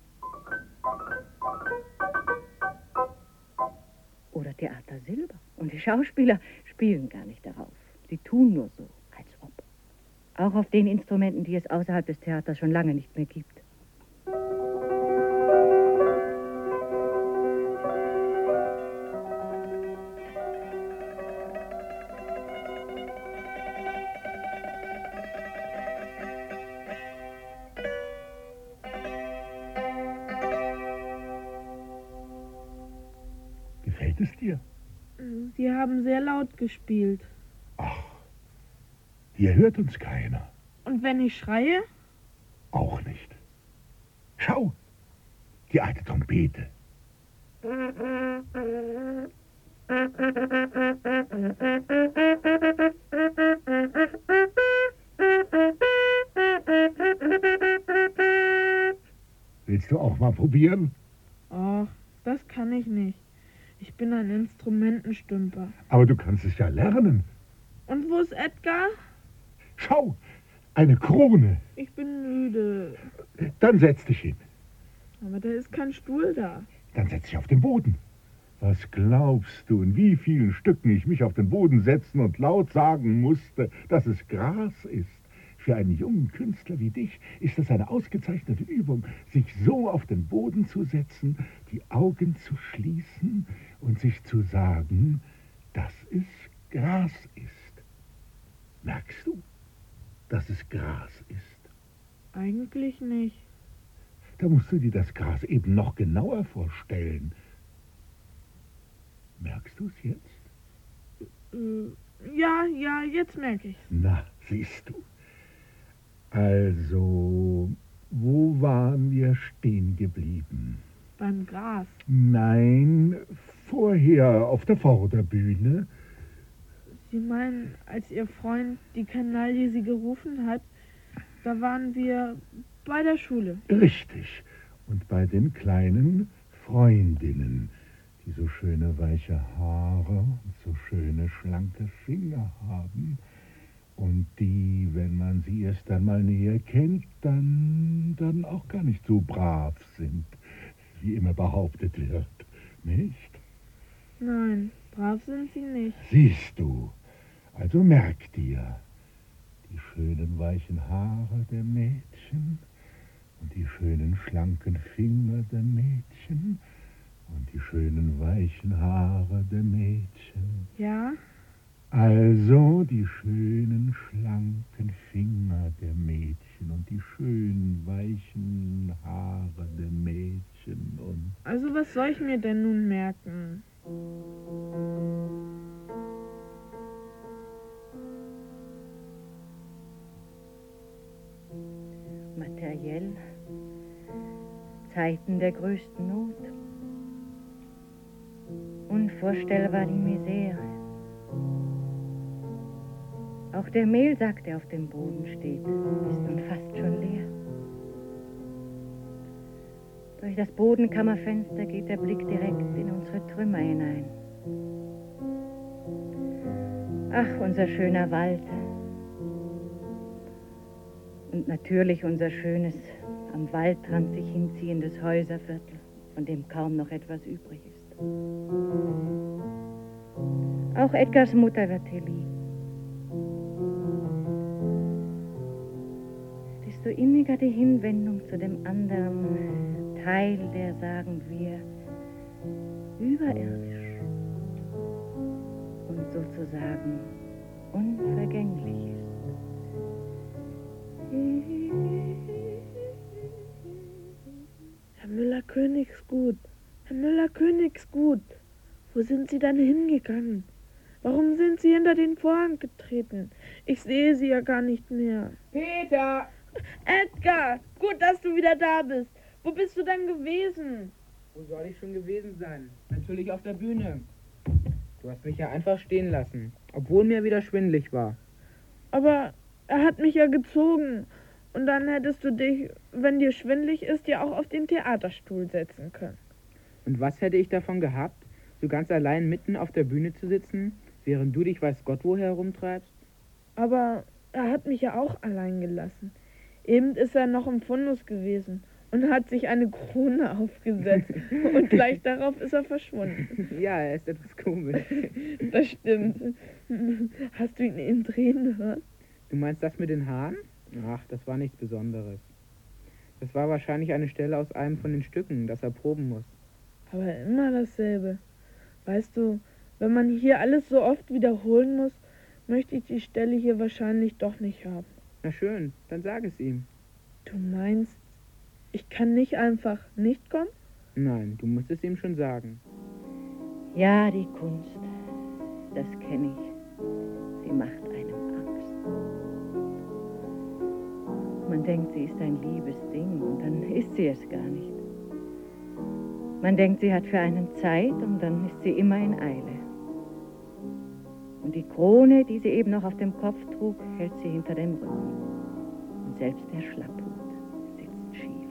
[SPEAKER 2] Oder Theatersilber. Und die Schauspieler spielen gar nicht darauf. Sie tun nur so, als ob. Auch auf den Instrumenten, die es außerhalb des Theaters schon lange nicht mehr gibt.
[SPEAKER 5] Gefällt es dir?
[SPEAKER 4] Sie haben sehr laut gespielt.
[SPEAKER 5] Ach, hier hört uns keiner.
[SPEAKER 4] Und wenn ich schreie?
[SPEAKER 5] Auch nicht. Schau, die alte Trompete. Willst du auch mal probieren?
[SPEAKER 4] Ach, das kann ich nicht. Ich bin ein Instrumentenstümper.
[SPEAKER 5] Aber du kannst es ja lernen.
[SPEAKER 4] Und wo ist Edgar?
[SPEAKER 5] Schau, eine Krone.
[SPEAKER 4] Ich bin müde.
[SPEAKER 5] Dann setz dich hin.
[SPEAKER 4] Aber da ist kein Stuhl da.
[SPEAKER 5] Dann setz dich auf den Boden. Was glaubst du, in wie vielen Stücken ich mich auf den Boden setzen und laut sagen musste, dass es Gras ist? Für einen jungen Künstler wie dich ist das eine ausgezeichnete Übung, sich so auf den Boden zu setzen, die Augen zu schließen und sich zu sagen, dass es Gras ist. Merkst du, dass es Gras ist?
[SPEAKER 4] Eigentlich nicht.
[SPEAKER 5] Da musst du dir das Gras eben noch genauer vorstellen. Merkst du es jetzt?
[SPEAKER 4] Ja, jetzt merke ich's.
[SPEAKER 5] Na, siehst du. Also, wo waren wir stehen geblieben?
[SPEAKER 4] Beim Gras.
[SPEAKER 5] Nein, vorher auf der Vorderbühne.
[SPEAKER 4] Sie meinen, als Ihr Freund die Kanaille Sie gerufen hat, da waren wir bei der Schule.
[SPEAKER 5] Richtig. Und bei den kleinen Freundinnen, die so schöne weiche Haare und so schöne schlanke Finger haben. Und die, wenn man sie erst einmal näher kennt, dann auch gar nicht so brav sind, wie immer behauptet wird, nicht?
[SPEAKER 4] Nein, brav sind sie nicht.
[SPEAKER 5] Siehst du, also merk dir, die schönen weichen Haare der Mädchen und die schönen schlanken Finger der Mädchen und die schönen weichen Haare der Mädchen.
[SPEAKER 4] Ja?
[SPEAKER 5] Also die schönen, schlanken Finger der Mädchen und die schönen, weichen Haare der Mädchen und...
[SPEAKER 4] Also was soll ich mir denn nun merken?
[SPEAKER 2] Materiell Zeiten der größten Not. Unvorstellbar die Misere. Auch der Mehlsack, der auf dem Boden steht, ist nun fast schon leer. Durch das Bodenkammerfenster geht der Blick direkt in unsere Trümmer hinein. Ach, unser schöner Wald. Und natürlich unser schönes, am Waldrand sich hinziehendes Häuserviertel, von dem kaum noch etwas übrig ist. Auch Edgars Mutter wird hier liegen. Desto inniger die Hinwendung zu dem anderen Teil, der, sagen wir, überirdisch und sozusagen unvergänglich ist.
[SPEAKER 4] Herr Müller-Königsgut, Herr Müller-Königsgut, wo sind Sie dann hingegangen? Warum sind Sie hinter den Vorhang getreten? Ich sehe Sie ja gar nicht mehr.
[SPEAKER 3] Peter!
[SPEAKER 4] Edgar, gut, dass du wieder da bist. Wo bist du denn gewesen?
[SPEAKER 3] Wo soll ich schon gewesen sein? Natürlich auf der Bühne. Du hast mich ja einfach stehen lassen, obwohl mir wieder schwindelig war.
[SPEAKER 4] Aber er hat mich ja gezogen. Und dann hättest du dich, wenn dir schwindelig ist, ja auch auf den Theaterstuhl setzen können.
[SPEAKER 3] Und was hätte ich davon gehabt, so ganz allein mitten auf der Bühne zu sitzen, während du dich weiß Gott woher herumtreibst?
[SPEAKER 4] Aber er hat mich ja auch allein gelassen. Eben ist er noch im Fundus gewesen und hat sich eine Krone aufgesetzt. Und gleich darauf ist er verschwunden.
[SPEAKER 3] Ja, er ist etwas komisch.
[SPEAKER 4] Das stimmt. Hast du ihn eben drehen gehört?
[SPEAKER 3] Du meinst das mit den Haaren? Ach, das war nichts Besonderes. Das war wahrscheinlich eine Stelle aus einem von den Stücken, das er proben muss.
[SPEAKER 4] Aber immer dasselbe. Weißt du, wenn man hier alles so oft wiederholen muss, möchte ich die Stelle hier wahrscheinlich doch nicht haben.
[SPEAKER 3] Na schön, dann sag es ihm.
[SPEAKER 4] Du meinst, ich kann nicht einfach nicht kommen?
[SPEAKER 3] Nein, du musst es ihm schon sagen.
[SPEAKER 2] Ja, die Kunst, das kenne ich. Sie macht einem Angst. Man denkt, sie ist ein liebes Ding und dann ist sie es gar nicht. Man denkt, sie hat für einen Zeit und dann ist sie immer in Eile. Und die Krone, die sie eben noch auf dem Kopf trug, hält sie hinter dem Rücken. Und selbst der Schlapphut sitzt schief.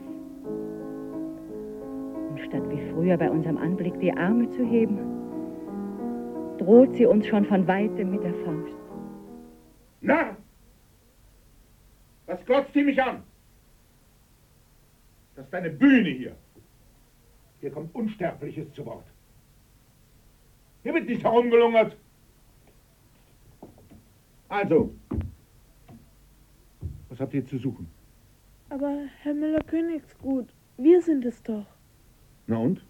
[SPEAKER 2] Und statt wie früher bei unserem Anblick die Arme zu heben, droht sie uns schon von Weitem mit der Faust.
[SPEAKER 5] Na! Was glotzt die mich an? Das ist eine Bühne hier. Hier kommt Unsterbliches zu Wort. Hier wird nicht herumgelungert. Also, was habt ihr zu suchen?
[SPEAKER 4] Aber Herr Müller-Königsgut, wir sind es doch.
[SPEAKER 5] Na und?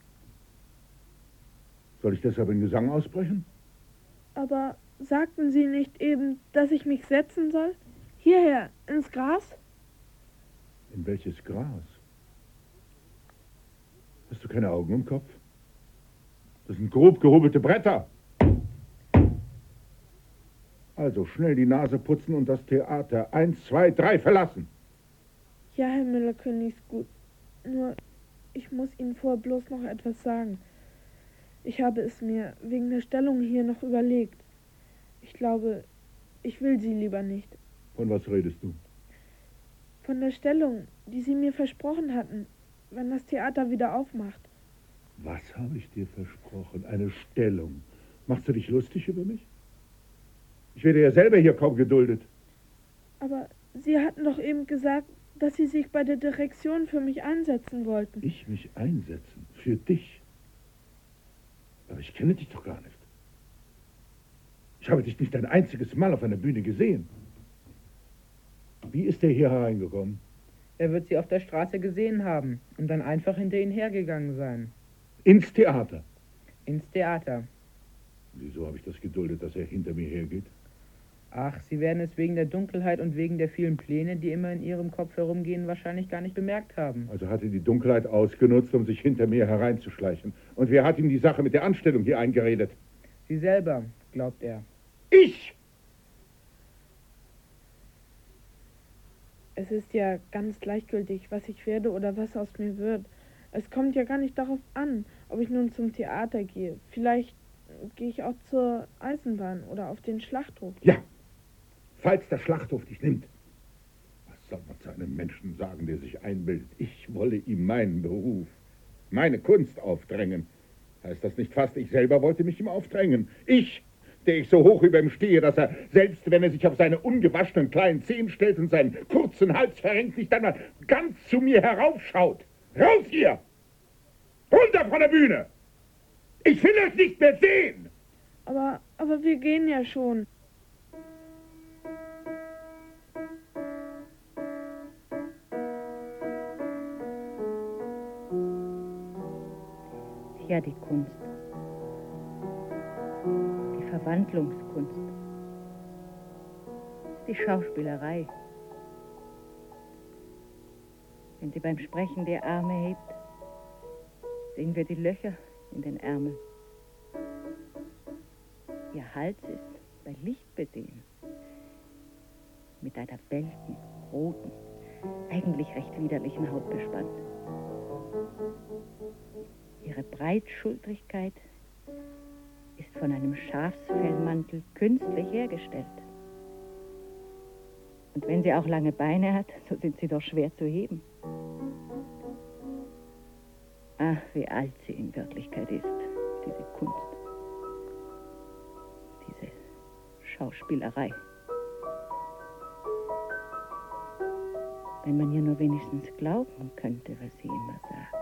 [SPEAKER 5] Soll ich deshalb in Gesang ausbrechen?
[SPEAKER 4] Aber sagten Sie nicht eben, dass ich mich setzen soll? Hierher, ins Gras?
[SPEAKER 5] In welches Gras? Hast du keine Augen im Kopf? Das sind grob gehobelte Bretter. Also schnell die Nase putzen und das Theater 1, 2, 3 verlassen.
[SPEAKER 4] Ja, Herr Müller-Königsgut. Nur, ich muss Ihnen vorher bloß noch etwas sagen. Ich habe es mir wegen der Stellung hier noch überlegt. Ich glaube, ich will sie lieber nicht.
[SPEAKER 5] Von was redest du?
[SPEAKER 4] Von der Stellung, die Sie mir versprochen hatten, wenn das Theater wieder aufmacht.
[SPEAKER 5] Was habe ich dir versprochen? Eine Stellung. Machst du dich lustig über mich? Ich werde ja selber hier kaum geduldet.
[SPEAKER 4] Aber Sie hatten doch eben gesagt, dass Sie sich bei der Direktion für mich einsetzen wollten.
[SPEAKER 5] Ich mich einsetzen? Für dich? Aber ich kenne dich doch gar nicht. Ich habe dich nicht ein einziges Mal auf einer Bühne gesehen. Wie ist der hier hereingekommen?
[SPEAKER 3] Er wird sie auf der Straße gesehen haben und dann einfach hinter ihnen hergegangen sein.
[SPEAKER 5] Ins Theater?
[SPEAKER 3] Ins Theater.
[SPEAKER 5] Wieso habe ich das geduldet, dass er hinter mir hergeht?
[SPEAKER 3] Ach, Sie werden es wegen der Dunkelheit und wegen der vielen Pläne, die immer in Ihrem Kopf herumgehen, wahrscheinlich gar nicht bemerkt haben.
[SPEAKER 5] Also hat er die Dunkelheit ausgenutzt, um sich hinter mir hereinzuschleichen. Und wer hat ihm die Sache mit der Anstellung hier eingeredet?
[SPEAKER 3] Sie selber, glaubt er.
[SPEAKER 5] Ich!
[SPEAKER 4] Es ist ja ganz gleichgültig, was ich werde oder was aus mir wird. Es kommt ja gar nicht darauf an, ob ich nun zum Theater gehe. Vielleicht gehe ich auch zur Eisenbahn oder auf den Schlachthof.
[SPEAKER 5] Ja, falls der Schlachthof dich nimmt. Was soll man zu einem Menschen sagen, der sich einbildet, ich wolle ihm meinen Beruf, meine Kunst aufdrängen? Heißt das nicht fast, ich selber wollte mich ihm aufdrängen? Ich, der ich so hoch über ihm stehe, dass er, selbst wenn er sich auf seine ungewaschenen kleinen Zehen stellt und seinen kurzen Hals verrenkt, nicht einmal ganz zu mir heraufschaut. Raus hier! Runter von der Bühne! Ich will euch nicht mehr sehen!
[SPEAKER 4] Aber wir gehen ja schon.
[SPEAKER 2] Ja, die Kunst. Die Verwandlungskunst. Die Schauspielerei. Wenn sie beim Sprechen die Arme hebt, sehen wir die Löcher in den Ärmeln. Ihr Hals ist bei Licht besehen. Mit einer welken, roten, eigentlich recht widerlichen Haut bespannt. Ihre Breitschultrigkeit ist von einem Schafsfellmantel künstlich hergestellt. Und wenn sie auch lange Beine hat, so sind sie doch schwer zu heben. Ach, wie alt sie in Wirklichkeit ist, diese Kunst. Diese Schauspielerei. Wenn man ihr nur wenigstens glauben könnte, was sie immer sagt.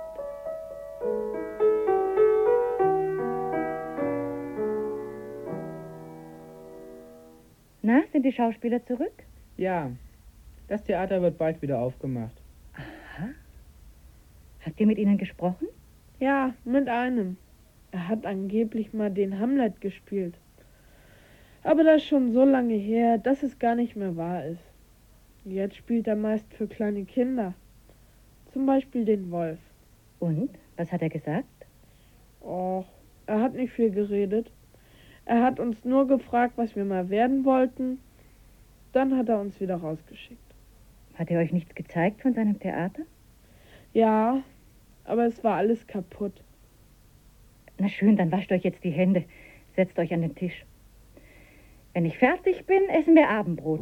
[SPEAKER 2] Na, sind die Schauspieler zurück?
[SPEAKER 3] Ja, das Theater wird bald wieder aufgemacht.
[SPEAKER 2] Aha. Habt ihr mit ihnen gesprochen?
[SPEAKER 4] Ja, mit einem. Er hat angeblich mal den Hamlet gespielt. Aber das ist schon so lange her, dass es gar nicht mehr wahr ist. Jetzt spielt er meist für kleine Kinder. Zum Beispiel den Wolf.
[SPEAKER 2] Und? Was hat er gesagt?
[SPEAKER 4] Och, er hat nicht viel geredet. Er hat uns nur gefragt, was wir mal werden wollten. Dann hat er uns wieder rausgeschickt.
[SPEAKER 2] Hat er euch nichts gezeigt von seinem Theater?
[SPEAKER 4] Ja, aber es war alles kaputt.
[SPEAKER 2] Na schön, dann wascht euch jetzt die Hände. Setzt euch an den Tisch. Wenn ich fertig bin, essen wir Abendbrot.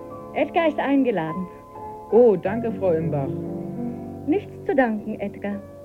[SPEAKER 2] Edgar ist eingeladen.
[SPEAKER 3] Oh, danke, Frau Imbach.
[SPEAKER 2] Nichts zu danken, Edgar.